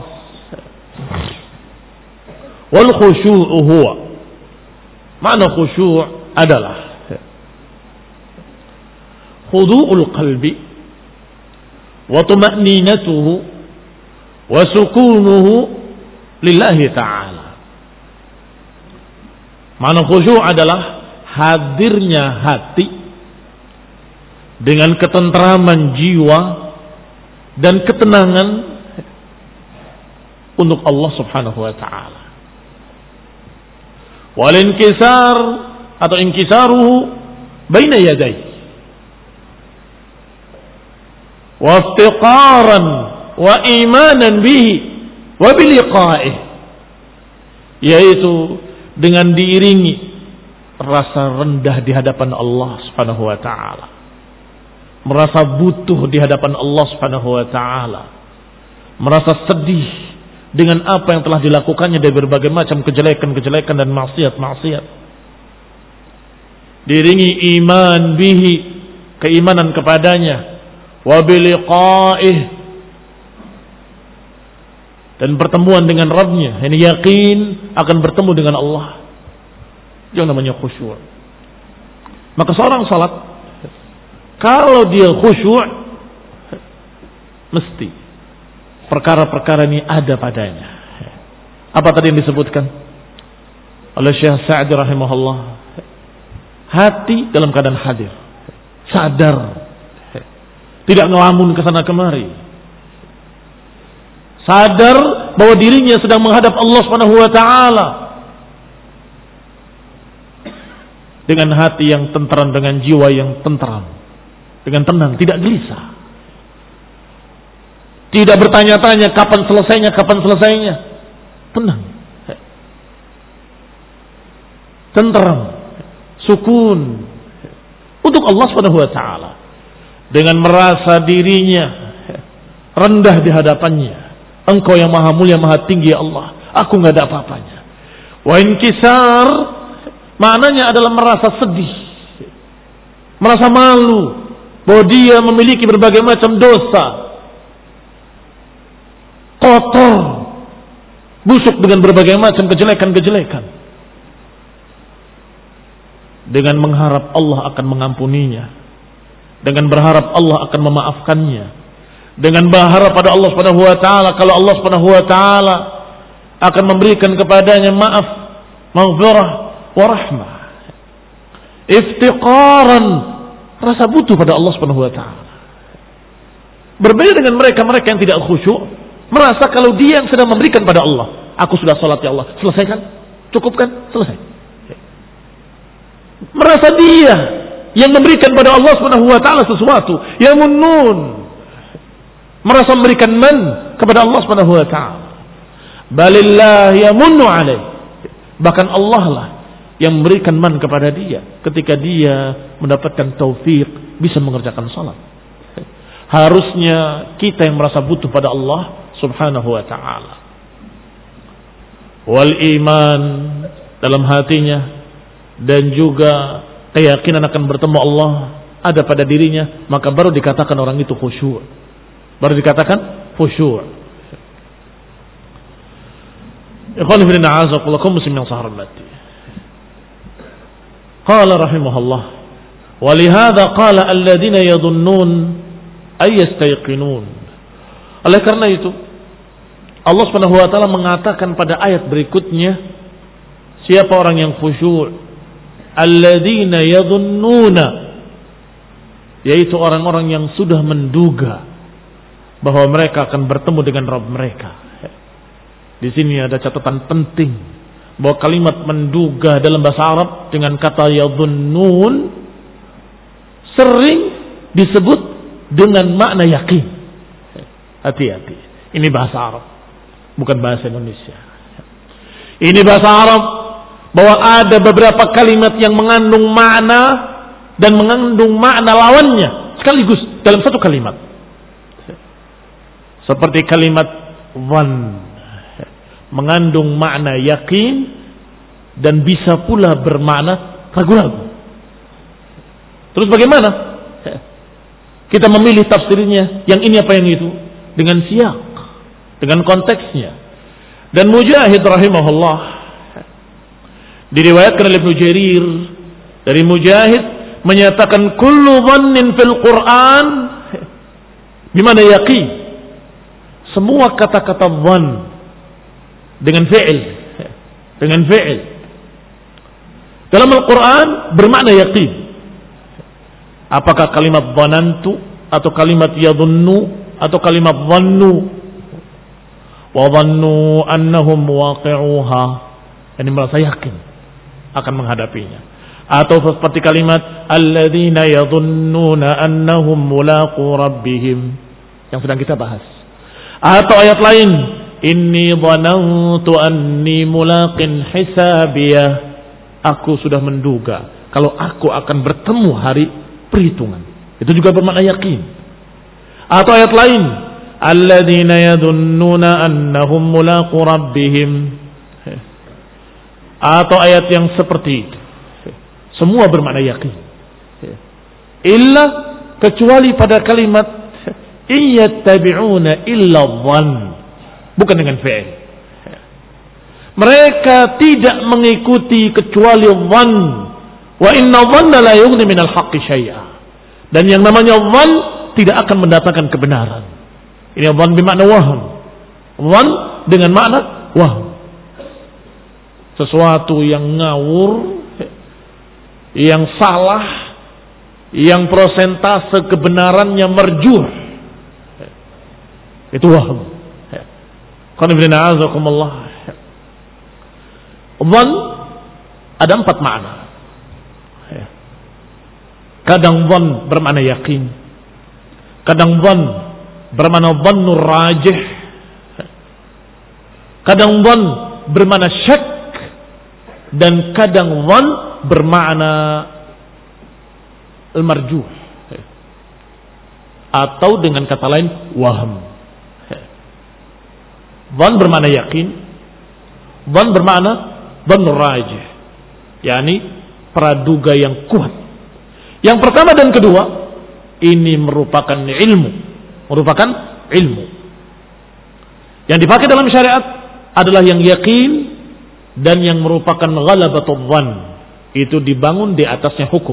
Wal khusyu'u huwa, makna khusyu' adalah khudu'ul qalbi wa tuma'ninatuhu wa sukunuhu lillahi ta'ala. Makna khusyuk adalah hadirnya hati dengan ketentraman jiwa dan ketenangan untuk Allah Subhanahu wa taala. Wal inkisar atau inkisaruhu baina yadayhi. Wa iftiqaran wa imanan bihi wa biliqa'ihi. Yaitu dengan diiringi rasa rendah di hadapan Allah Subhanahu wa taala. Merasa butuh di hadapan Allah Subhanahu wa taala. Merasa sedih dengan apa yang telah dilakukannya dari berbagai macam kejelekan-kejelekan dan maksiat-maksiat. Diiringi iman bihi, keimanan kepadanya, wa biliqa'ih, dan pertemuan dengan Rabbnya, ini yakin akan bertemu dengan Allah. Yang namanya khusyuk. Maka seorang salat, kalau dia khusyuk, mesti perkara-perkara ini ada padanya. Apa tadi yang disebutkan oleh Syekh Sa'di rahimahullah? Hati dalam keadaan hadir, sadar, tidak ngelamun ke sana kemari. Sadar bahwa dirinya sedang menghadap Allah Subhanahu wa taala dengan hati yang tentram, dengan jiwa yang tentram, dengan tenang, tidak gelisah. Tidak bertanya-tanya kapan selesainya, kapan selesainya. Tenang. Tentram, sukun untuk Allah Subhanahu wa taala dengan merasa dirinya rendah di hadapannya. Engkau yang maha mulia, maha tinggi ya Allah, aku nggak ada apa-apanya. Wa inkisar maknanya adalah merasa sedih, merasa malu bahwa dia memiliki berbagai macam dosa, kotor, busuk dengan berbagai macam kejelekan-kejelekan, dengan mengharap Allah akan mengampuninya, dengan berharap Allah akan memaafkannya, dengan berharap pada Allah Subhanahu wa taala kalau Allah Subhanahu wa taala akan memberikan kepadanya maaf, maghfirah wa rahmah. Iftiqaran, rasa butuh pada Allah Subhanahu wa taala. Berbeda dengan mereka-mereka yang tidak khusyuk, merasa kalau dia yang sedang memberikan pada Allah. Aku sudah salat ya Allah, selesaikan? Cukupkan? Selesai. Merasa dia yang memberikan pada Allah Subhanahu wa taala sesuatu, ya munnun. Merasa memberikan man kepada Allah Subhanahu wa taala. Balillah yamunnu alaih. Bahkan Allah lah yang memberikan man kepada dia ketika dia mendapatkan taufik bisa mengerjakan salat. Harusnya kita yang merasa butuh pada Allah Subhanahu wa taala. Wal iman dalam hatinya dan juga keyakinan akan bertemu Allah ada pada dirinya, maka baru dikatakan orang itu khusyuk. Baru dikatakan khusyuk. Ikhwan fillah a'azakumullah muslimin saharati. Qala rahimahullah, wa lihadza qala alladziina yadhunnun ay yastayqinun. Oleh karena itu Allah Subhanahu wa taala mengatakan pada ayat berikutnya, siapa orang yang khusyuk? Alladziina yadhunnuna, yaitu orang-orang yang sudah menduga bahwa mereka akan bertemu dengan Rabb mereka. Di sini ada catatan penting bahwa kalimat menduga dalam bahasa Arab dengan kata yadhunnun sering disebut dengan makna yakin. Hati-hati. Ini bahasa Arab, bukan bahasa Indonesia. Ini bahasa Arab bahwa ada beberapa kalimat yang mengandung makna dan mengandung makna lawannya sekaligus dalam satu kalimat. Seperti kalimat dhann mengandung makna yakin dan bisa pula bermakna ragu-ragu. Terus bagaimana kita memilih tafsirnya, yang ini apa yang itu? Dengan siyak, dengan konteksnya. Dan Mujahid rahimahullah, diriwayatkan oleh Ibnu Jarir dari Mujahid menyatakan kullu dhannin fil Quran bimana yaqin. Semua kata-kata dhann dengan fi'il, dengan fi'il dalam Al-Quran bermakna yaqin. Apakah kalimat dhanantu atau kalimat yadhunnu atau kalimat dhannu? Wa dhannu annahum waqi'uha, ini merasa yakin akan menghadapinya. Atau seperti kalimat alladzina yadhunnuna annahum mulaqu rabbihim yang sedang kita bahas. Atau ayat lain, inni dhanantu anni mulaqin hisabiyah, aku sudah menduga kalau aku akan bertemu hari perhitungan. Itu juga bermakna yakin. Atau ayat lain, alladzina yadhunnuna annahum mulaqu rabbihim. Atau ayat yang seperti itu. Semua bermakna yakin. Illa kecuali pada kalimat iyattabi'una illa dhann, bukan dengan fi'il. Mereka tidak mengikuti kecuali dhann. Wa inna dhanna la yughni minal haqqi syai'a. Dan yang namanya dhann tidak akan mendatangkan kebenaran. Ini dhann bermakna waham. Dhann dengan makna waham. Sesuatu yang ngawur, yang salah, yang prosentase kebenarannya merjuh. Itu waham. Qul inna a'udzukumullah. Dhann ada empat makna. Kadang dhann bermakna yakin, kadang dhann bermakna dhannur rajih, kadang dhann bermakna syak, dan kadang dhann bermakna al-marjuh, atau dengan kata lain waham. Dhann bermakna yakin, dhann bermakna dhannur rajih, yakni praduga yang kuat. Yang pertama dan kedua ini merupakan ilmu, merupakan ilmu yang dipakai dalam syariat adalah yang yakin dan yang merupakan ghalabatul dhann, itu dibangun di atasnya hukum.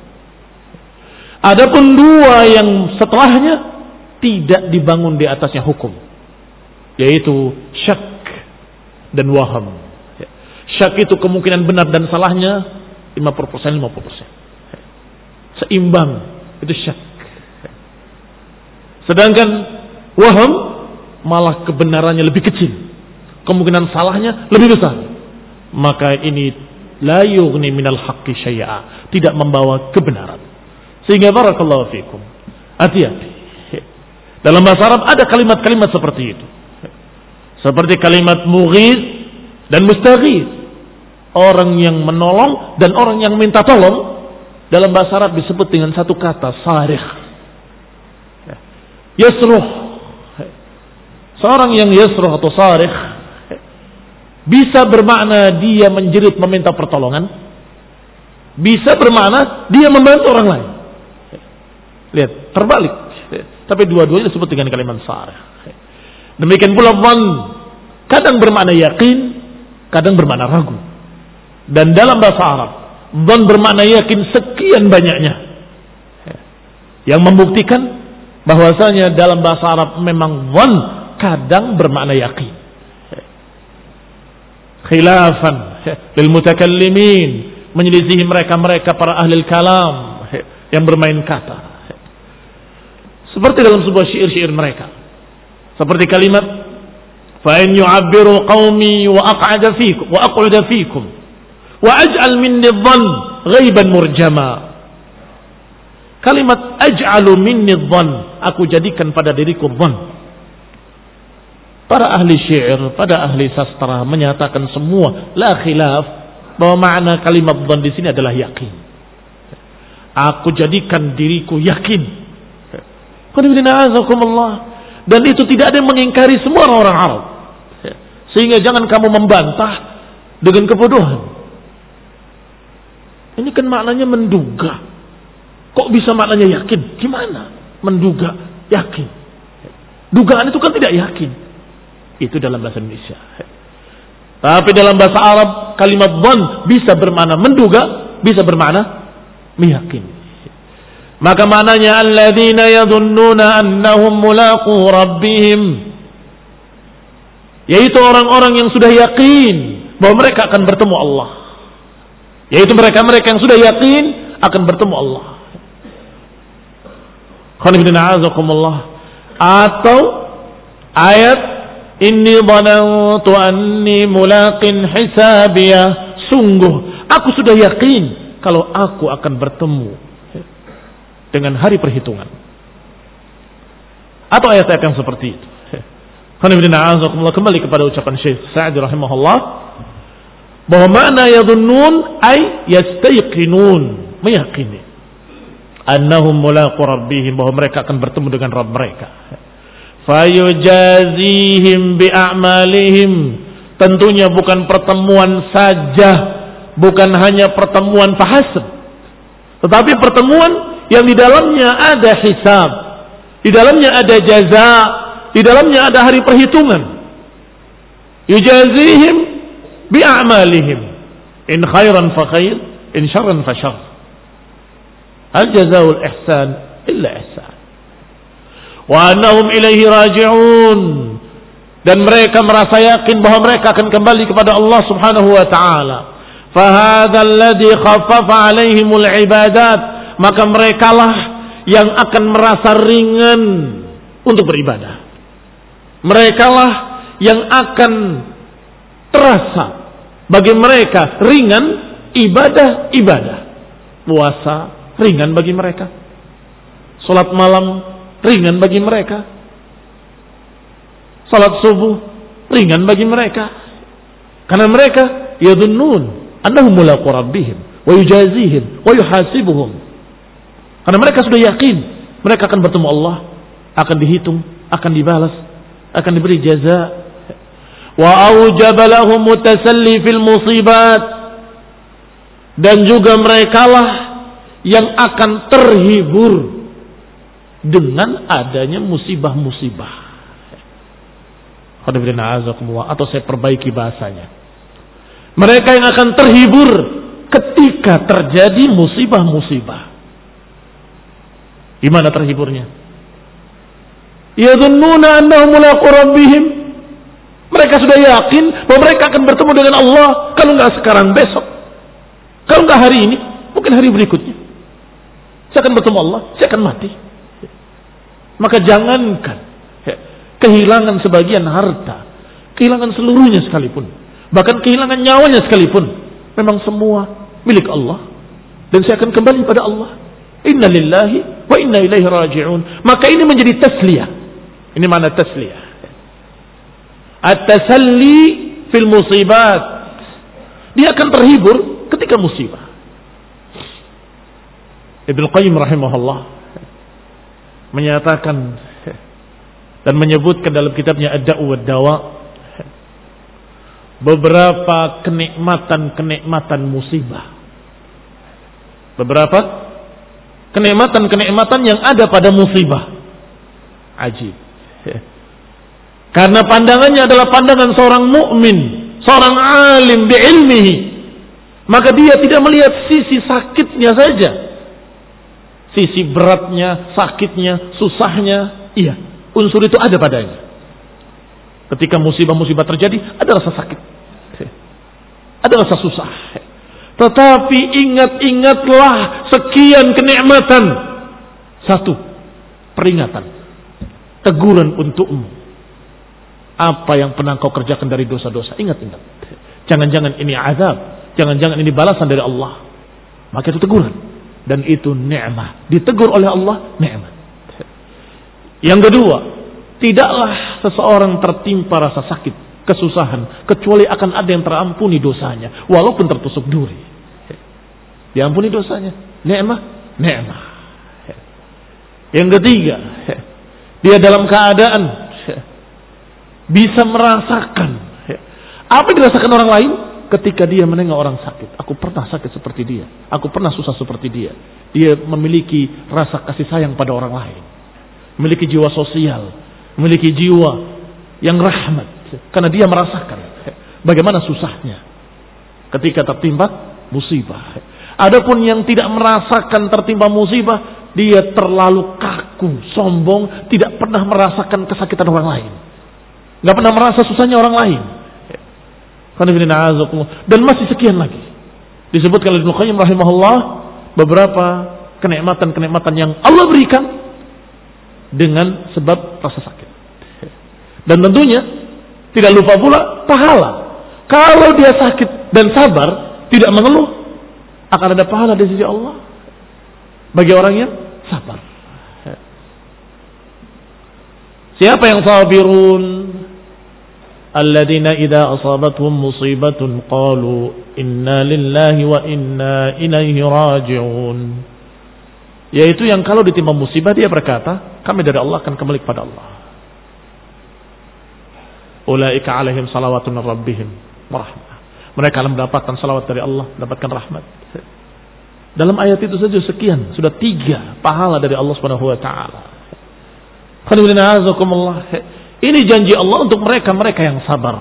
Adapun dua yang setelahnya tidak dibangun di atasnya hukum, yaitu syak dan waham. Syak itu kemungkinan benar dan salahnya lima puluh persen lima puluh persen. Seimbang, itu syak. Sedangkan waham malah kebenarannya lebih kecil, kemungkinan salahnya lebih besar. Maka ini la yughni minal haqqi syai'a, tidak membawa kebenaran. Sehingga barakallahu fikum, hati-hati. Dalam bahasa Arab ada kalimat-kalimat seperti itu. Seperti kalimat mughis dan mustaghis. Orang yang menolong dan orang yang minta tolong dalam bahasa Arab disebut dengan satu kata, sarikh. Yasruh. Seorang yang yasruh atau sarikh bisa bermakna dia menjerit meminta pertolongan, bisa bermakna dia membantu orang lain. Lihat, terbalik. Tapi dua-duanya disebut dengan kalimat sarikh. Demikian pula dhann, kadang bermakna yakin, kadang bermakna ragu. Dan dalam bahasa Arab dhann bermakna yakin sekian banyaknya, yang membuktikan bahwasanya dalam bahasa Arab memang dhann kadang bermakna yakin. Khilafan lil mutakallimin, menyelisihi mereka-mereka para ahli kalam yang bermain kata. Seperti dalam sebuah syair-syair mereka, seperti kalimat fa in yu'abbiru qaumi wa aq'ada fikum wa aq'uda fikum wa aj'al minni dhann ghaiban murjama. Kalimat aj'alu minni dhann, aku jadikan pada diriku dhann. Para ahli syair, pada ahli sastra menyatakan semua la khilaf bahwa makna kalimat dhann di sini adalah yakin. Aku jadikan diriku yakin. Dan itu tidak ada yang mengingkari semua orang Arab. Sehingga jangan kamu membantah dengan kebodohan. Ini kan maknanya menduga. Kok bisa maknanya yakin? Gimana? Menduga, yakin. Dugaan itu kan tidak yakin. Itu dalam bahasa Indonesia. Tapi dalam bahasa Arab kalimat dhann bisa bermakna menduga, bisa bermakna meyakini. Maka maknanya alladzina yadhunnuna annahum mulaqu rabbihim, yaitu orang-orang yang sudah yakin bahwa mereka akan bertemu Allah. Yaitu mereka-mereka yang sudah yakin akan bertemu Allah. Atau ayat inni dhanantu anni mulaqin hisabiyah, sungguh aku sudah yakin kalau aku akan bertemu dengan hari perhitungan. Atau ayat-ayat yang seperti itu. Kembali kepada ucapan Syekh Sa'di rahimahullah bahwa makna yadhunnun ay yastayqinun, meyakini annahum mulaqu rabbihim, bahwa mereka akan bertemu dengan Rabb mereka. Fayujazihim bi'amalihim, tentunya bukan pertemuan saja, bukan hanya pertemuan fahasab, tetapi pertemuan yang di dalamnya ada hisab, di dalamnya ada jaza, di dalamnya ada hari perhitungan. Yujazihim bi'amalihim, in khairan fa khair, in syarran fa syarr. Al jazaa'ul ihsan illa ihsan. Wa annahum ilaihi raji'un, dan mereka merasa yakin bahwa mereka akan kembali kepada Allah Subhanahu wa taala. Fa hadzal ladzi khaffafa 'alaihimul ibadat, maka merekalah yang akan merasa ringan untuk beribadah. Merekalah yang akan terasa bagi mereka ringan ibadah-ibadah. Puasa ringan bagi mereka, salat malam ringan bagi mereka, salat subuh ringan bagi mereka, karena mereka yadhunnun annahum mulaqu rabbihim wa yujazihim wa yuhasibuhum, karena mereka sudah yakin mereka akan bertemu Allah, akan dihitung, akan dibalas, akan diberi jaza. Wa aujaba lahum mutasalli fil musibat, dan juga merekalah yang akan terhibur dengan adanya musibah-musibah. Atau saya perbaiki bahasanya, mereka yang akan terhibur ketika terjadi musibah-musibah. Gimana terhiburnya? Yadhunnuna annahum mulaqu rabbihim, mereka sudah yakin bahwa mereka akan bertemu dengan Allah, kalau enggak sekarang besok, kalau enggak hari ini mungkin hari berikutnya. Saya akan bertemu Allah, saya akan mati. Maka jangankan kehilangan sebagian harta, kehilangan seluruhnya sekalipun, bahkan kehilangan nyawanya sekalipun, memang semua milik Allah, dan saya akan kembali pada Allah. Inna lillahi wa inna ilaihi raji'un. Maka ini menjadi tasliyah. Ini mana tasliyah? At-tasalli fil musibat, dia akan terhibur ketika musibah. Ibnu Qayyim rahimahullah menyatakan dan menyebutkan dalam kitabnya Ad-Da'u wad-Dawa beberapa kenikmatan-kenikmatan musibah, beberapa kenikmatan-kenikmatan yang ada pada musibah. Ajib. Karena pandangannya adalah pandangan seorang mukmin, seorang alim bi ilmihi, maka dia tidak melihat sisi sakitnya saja, sisi beratnya, sakitnya, susahnya. Iya, unsur itu ada padanya. Ketika musibah-musibah terjadi, ada rasa sakit, ada rasa susah. Tetapi ingat-ingatlah sekian kenikmatan. Satu, peringatan, teguran untukmu. Apa yang pernah kau kerjakan dari dosa-dosa? Ingat-ingat. Jangan-jangan ini azab, jangan-jangan ini balasan dari Allah. Maka itu teguran. Dan itu ni'mah. Ditegur oleh Allah, ni'mah. Yang kedua, tidaklah seseorang tertimpa rasa sakit, kesusahan, kecuali akan ada yang terampuni dosanya, walaupun tertusuk duri. Diampuni dosanya, ni'mah, ni'mah. Yang ketiga, dia dalam keadaan bisa merasakan apa yang dirasakan orang lain ketika dia menengok orang sakit. Aku pernah sakit seperti dia, aku pernah susah seperti dia. Dia memiliki rasa kasih sayang pada orang lain, memiliki jiwa sosial, memiliki jiwa yang rahmat, karena dia merasakan bagaimana susahnya ketika tertimpa musibah. Adapun yang tidak merasakan tertimpa musibah, dia terlalu kaku, sombong, tidak pernah merasakan kesakitan orang lain, nggak pernah merasa susahnya orang lain. Dan masih sekian lagi disebutkan oleh Ibnu Qayyim rahimahullah beberapa kenikmatan-kenikmatan yang Allah berikan dengan sebab rasa sakit. Dan tentunya tidak lupa pula pahala. Kalau dia sakit dan sabar, tidak mengeluh, akan ada pahala di sisi Allah bagi orang yang sabar. Siapa yang sabirun? Alladzina idza asabatuhum musibatun qalu inna lillahi wa inna ilaihi raji'un. Yaitu yang kalau ditimpa musibah dia berkata, kami dari Allah akan kembali kepada Allah. Ulaika alaihim salawatun min rabbihim wa rahmah. Mereka akan mendapatkan salawat dari Allah, mendapatkan rahmat. Dalam ayat itu saja sekian, sudah tiga pahala dari Allah Subhanahu wa taala. Ini janji Allah untuk mereka-mereka yang sabar.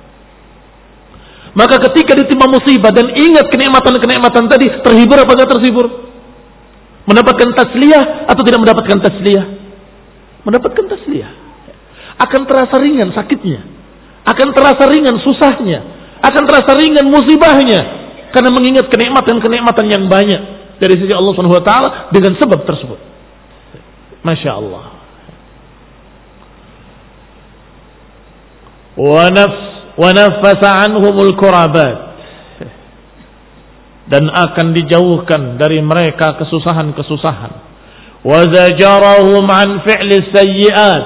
Maka ketika ditimpa musibah dan ingat kenikmatan-kenikmatan tadi, terhibur apa tidak terhibur? Mendapatkan tasliyah atau tidak mendapatkan tasliyah? Mendapatkan tasliyah. Akan terasa ringan sakitnya, akan terasa ringan susahnya, akan terasa ringan musibahnya, karena mengingat kenikmatan-kenikmatan yang banyak dari sisi Allah Subhanahu wa taala dengan sebab tersebut. Masya Allah. Wa nafasa anhumul kurabat, dan akan dijauhkan dari mereka kesusahan-kesusahan. Wa zajarahum an fi'li sayyi'at,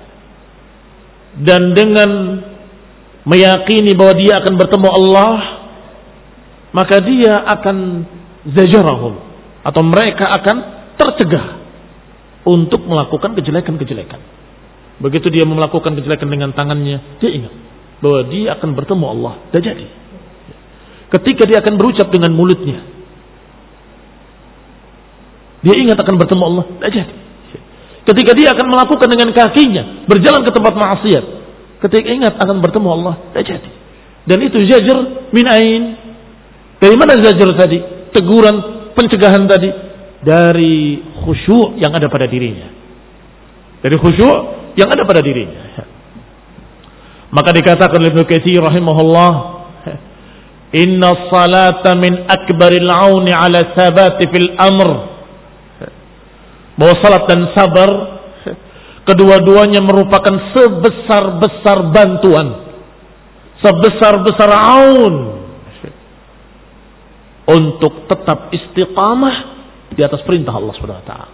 dan dengan meyakini bahwa dia akan bertemu Allah, maka dia akan zajarahum, atau mereka akan tercegah untuk melakukan kejelekan-kejelekan. Begitu dia melakukan kejelekan dengan tangannya, dia ingat bahwa dia akan bertemu Allah. Dah jadi. Ketika dia akan berucap dengan mulutnya, dia ingat akan bertemu Allah. Dah jadi. Ketika dia akan melakukan dengan kakinya, berjalan ke tempat maksiat, ketika ingat akan bertemu Allah, dah jadi. Dan itu zajar min ain. Dari mana zajar tadi? Teguran, pencegahan tadi dari khusyuk yang ada pada dirinya. Dari khusyuk yang ada pada dirinya. Maka dikatakan oleh Ibnu Katsir rahimahullah, inna salata min akbaril auni ala sabati fil amr. Bahwa salat dan sabar kedua-duanya merupakan sebesar-besar bantuan, sebesar-besar aun untuk tetap istiqamah di atas perintah Allah Subhanahu wa taala.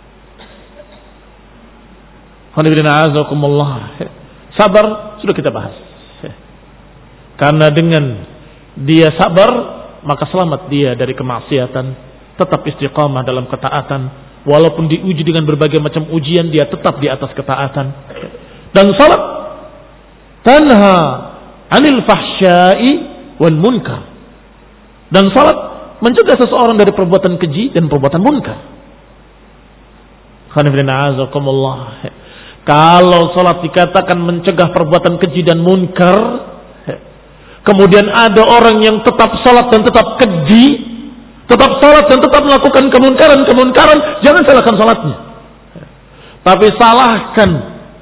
Sabar sudah kita bahas. Karena dengan dia sabar, maka selamat dia dari kemaksiatan, tetap istiqamah dalam ketaatan, walaupun diuji dengan berbagai macam ujian, dia tetap di atas ketaatan. Dan salat tanha 'anil fahsya'i wal munkar. Dan salat mencegah seseorang dari perbuatan keji dan perbuatan munkar. Kalau salat dikatakan mencegah perbuatan keji dan munkar, kemudian ada orang yang tetap salat dan tetap keji, tetap salat dan tetap melakukan kemunkaran-kemunkaran, jangan salahkan salatnya. Tapi salahkan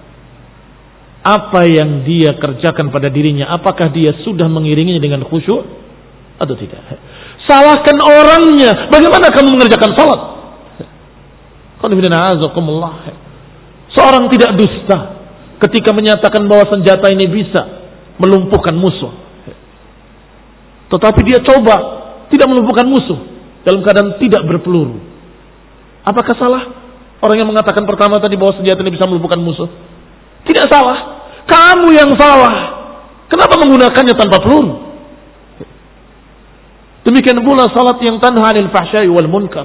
apa yang dia kerjakan pada dirinya, apakah dia sudah mengiringinya dengan khusyuk atau tidak. Salahkan orangnya, bagaimana kamu mengerjakan salat? Seorang tidak dusta, ketika menyatakan bahwa senjata ini bisa melumpuhkan musuh. Tetapi dia coba tidak melumpuhkan musuh dalam keadaan tidak berpeluru. Apakah salah orang yang mengatakan pertama tadi bahwa senjata ini bisa melumpuhkan musuh? Tidak salah. Kamu yang salah. Kenapa menggunakannya tanpa peluru? Demikian pula salat yang tanha 'anil fahsya'i wal munkar.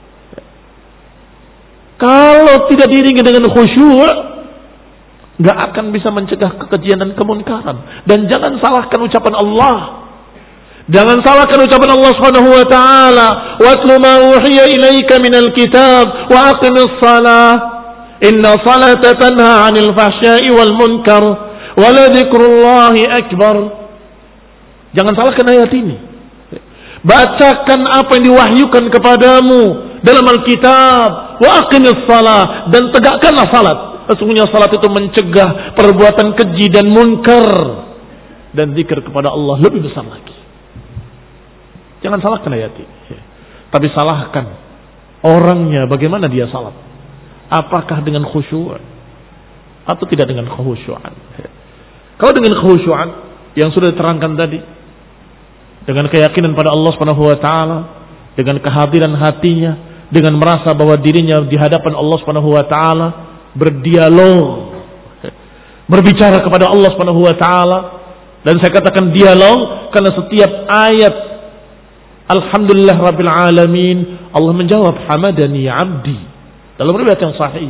Kalau tidak diiringi dengan khusyuk, nggak akan bisa mencegah kekejian dan kemunkaran. Dan jangan salahkan ucapan Allah. Jangan salahkan ucapan Allah Subhanahu wa taala, "Watlu ma uhiya ilaika minal kitab wa aqimis shalah. Inna salata tanha 'anil fahsya'i wal munkar wa la dzikrullahi akbar." Jangan salahkan ayat ini. Bacakan apa yang diwahyukan kepadamu dalam Alkitab, wa aqimis shalah, dan tegakkanlah salat. Sesungguhnya salat itu mencegah perbuatan keji dan munkar, dan zikir kepada Allah lebih besar lagi. Jangan salahkan ayat ini, tapi salahkan orangnya, bagaimana dia salat. Apakah dengan khusyuk atau tidak dengan khusyuan? Kalau dengan khusyuan yang sudah diterangkan tadi, dengan keyakinan pada Allah Subhanahu wa taala, dengan kehadiran hatinya, dengan merasa bahwa dirinya di hadapan Allah Subhanahu wa taala, berdialog, berbicara kepada Allah Subhanahu wa taala. Dan saya katakan dialog karena setiap ayat Alhamdulillah Rabbil Alamin, Allah menjawab hamadani abdi dalam riwayat yang sahih.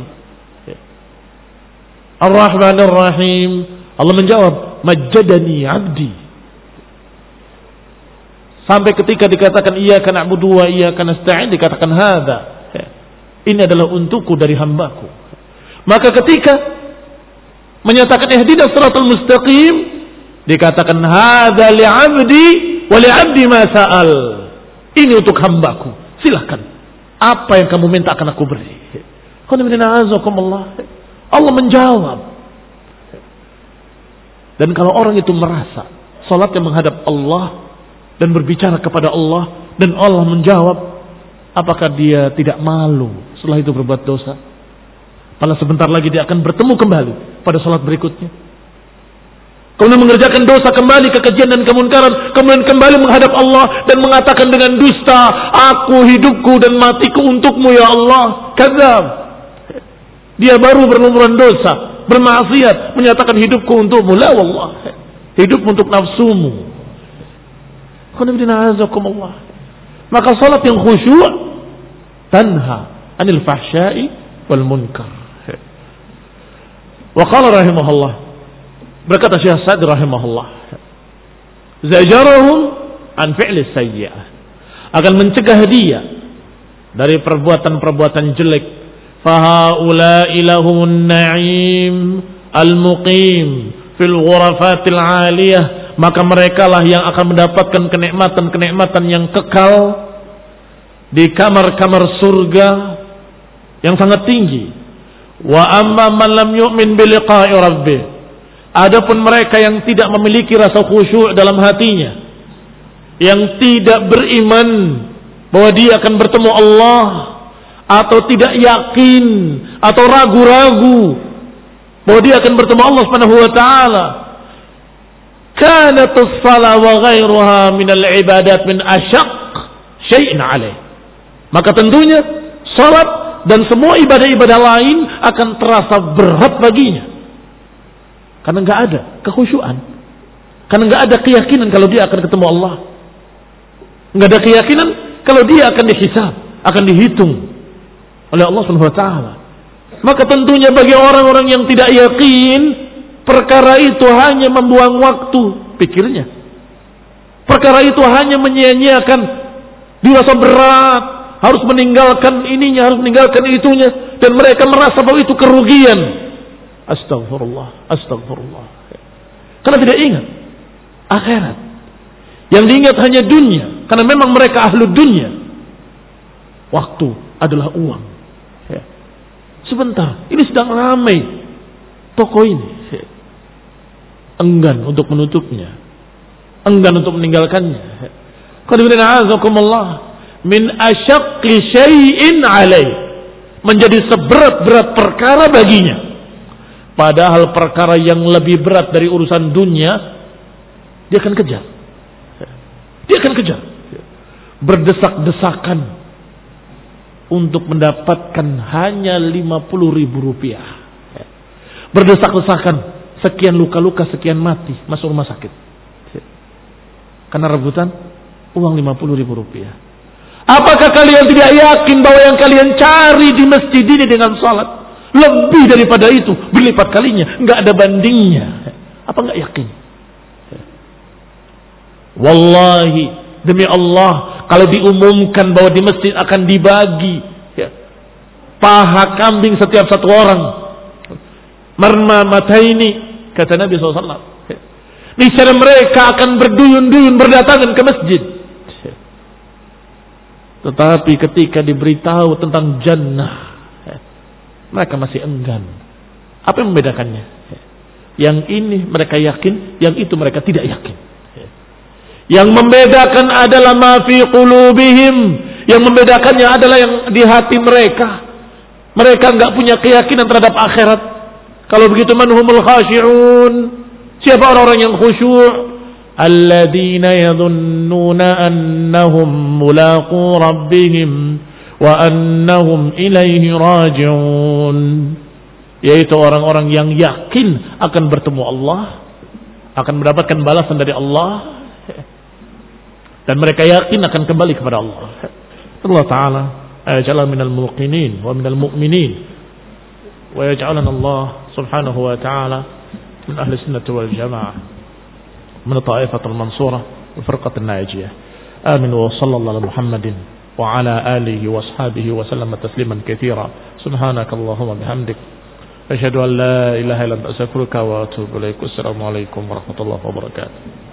Ar-Rahmanir Rahim, Allah menjawab majjadani abdi. Sampai ketika dikatakan iyyaka na'budu wa iyyaka nasta'in, dikatakan hadza, ini adalah untukku dari hambaku. Maka ketika menyatakan ihdinas siratal mustaqim, dikatakan hadza li'abdi wa li'abdi ma sa'al. Ini untuk hambaku, silahkan apa yang kamu minta akan aku beri. Allah menjawab. Dan kalau orang itu merasa salatnya menghadap Allah dan berbicara kepada Allah, dan Allah menjawab, apakah dia tidak malu setelah itu berbuat dosa? Padahal sebentar lagi dia akan bertemu kembali pada salat berikutnya. Kemudian mengerjakan dosa kembali, kekejian dan kemunkaran, kemudian kembali menghadap Allah dan mengatakan dengan dusta, aku hidupku dan matiku untukmu ya Allah. Kadzab. Dia baru berlumuran dosa, bermaksiat, menyatakan hidupku untukmu. La wallah. Hidupmu untuk nafsumu. Maka salat yang khusyuk tanha 'anil fahsya'i wal munkar. Wa qala rahimahullah, berkata Syekh Sa'di rahimahullah, zajarahum an fi'li sayyi'ah, akan mencegah dia dari perbuatan-perbuatan jelek. Fahaula'i lahumun na'im al-muqim fil ghurafatil 'aliyah, maka mereka lah yang akan mendapatkan kenikmatan-kenikmatan yang kekal di kamar-kamar surga yang sangat tinggi. Wa amma man lam yu'min bi liqa'i rabbih, adapun mereka yang tidak memiliki rasa khusyuk dalam hatinya, yang tidak beriman bahwa dia akan bertemu Allah, atau tidak yakin atau ragu-ragu bahwa dia akan bertemu Allah Subhanahu wa taala, kanatus shalah wa ghairuha minal ibadat min asyaq syai'in alaih, maka tentunya salat dan semua ibadah-ibadah lain akan terasa berat baginya, karena enggak ada kekhusyuan, karena enggak ada keyakinan kalau dia akan ketemu Allah, enggak ada keyakinan kalau dia akan dihisab, akan dihitung oleh Allah Subhanahu wa taala. Maka tentunya bagi orang-orang yang tidak yakin, perkara itu hanya membuang waktu pikirnya. Perkara itu hanya menyia-nyiakan, dirasa berat, harus meninggalkan ininya, harus meninggalkan itunya, dan mereka merasa bahwa itu kerugian. Astagfirullah, astagfirullah. Karena tidak ingat akhirat. Yang diingat hanya dunia, karena memang mereka ahlu dunia. Waktu adalah uang. Sebentar, ini sedang ramai toko ini, enggan untuk menutupnya, enggan untuk meninggalkannya. Qadibina azakumullah min asyaqqi syai'in alaih, menjadi seberat-berat perkara baginya. Padahal perkara yang lebih berat dari urusan dunia, dia akan kejar. Dia akan kejar. Berdesak-desakan untuk mendapatkan hanya lima puluh ribu rupiah. Berdesak-desakan, sekian luka-luka, sekian mati, masuk rumah sakit. Karena rebutan uang lima puluh ribu rupiah. Apakah kalian tidak yakin bahwa yang kalian cari di masjid ini dengan salat lebih daripada itu, berlipat kalinya, nggak ada bandingnya? Apa nggak yakin? Wallahi, demi Allah, kalau diumumkan bahwa di masjid akan dibagi ya, paha kambing setiap satu orang, marma mataini, kata Nabi shallallahu alaihi wasallam, niscaya mereka akan berduyun-duyun berdatangan ke masjid. Tetapi ketika diberitahu tentang jannah, mereka masih enggan. Apa yang membedakannya? Yang ini mereka yakin, yang itu mereka tidak yakin. Yang membedakan adalah ma fi qulubihim. Yang membedakannya adalah yang di hati mereka. Mereka enggak punya keyakinan terhadap akhirat. Kalau begitu, man humul khashi'un? Siapa orang-orang yang khusyuk? Alladzina yadhunnuna annahum mulaqu rabbihim wa annahum ilaihi raji'un. Yaitu orang-orang yang yakin akan bertemu Allah, akan mendapatkan balasan dari Allah, dan mereka yakin akan kembali kepada Allah. Allah Ta'ala aj'alna minal muqinin wa minal mu'minin, wa yaj'alana Allah subhanahu wa ta'ala min ahli sunnati wal jamaah, من طائفة المنصورة وفرقة الناجية. آمين. وصلى الله على محمد وعلى آله وأصحابه وسلم تسليما كثيرا. سبحانك اللهم وبحمدك أشهد أن لا إله إلا أنت أستغفرك وأتوب إليك. السلام عليكم ورحمة الله وبركاته.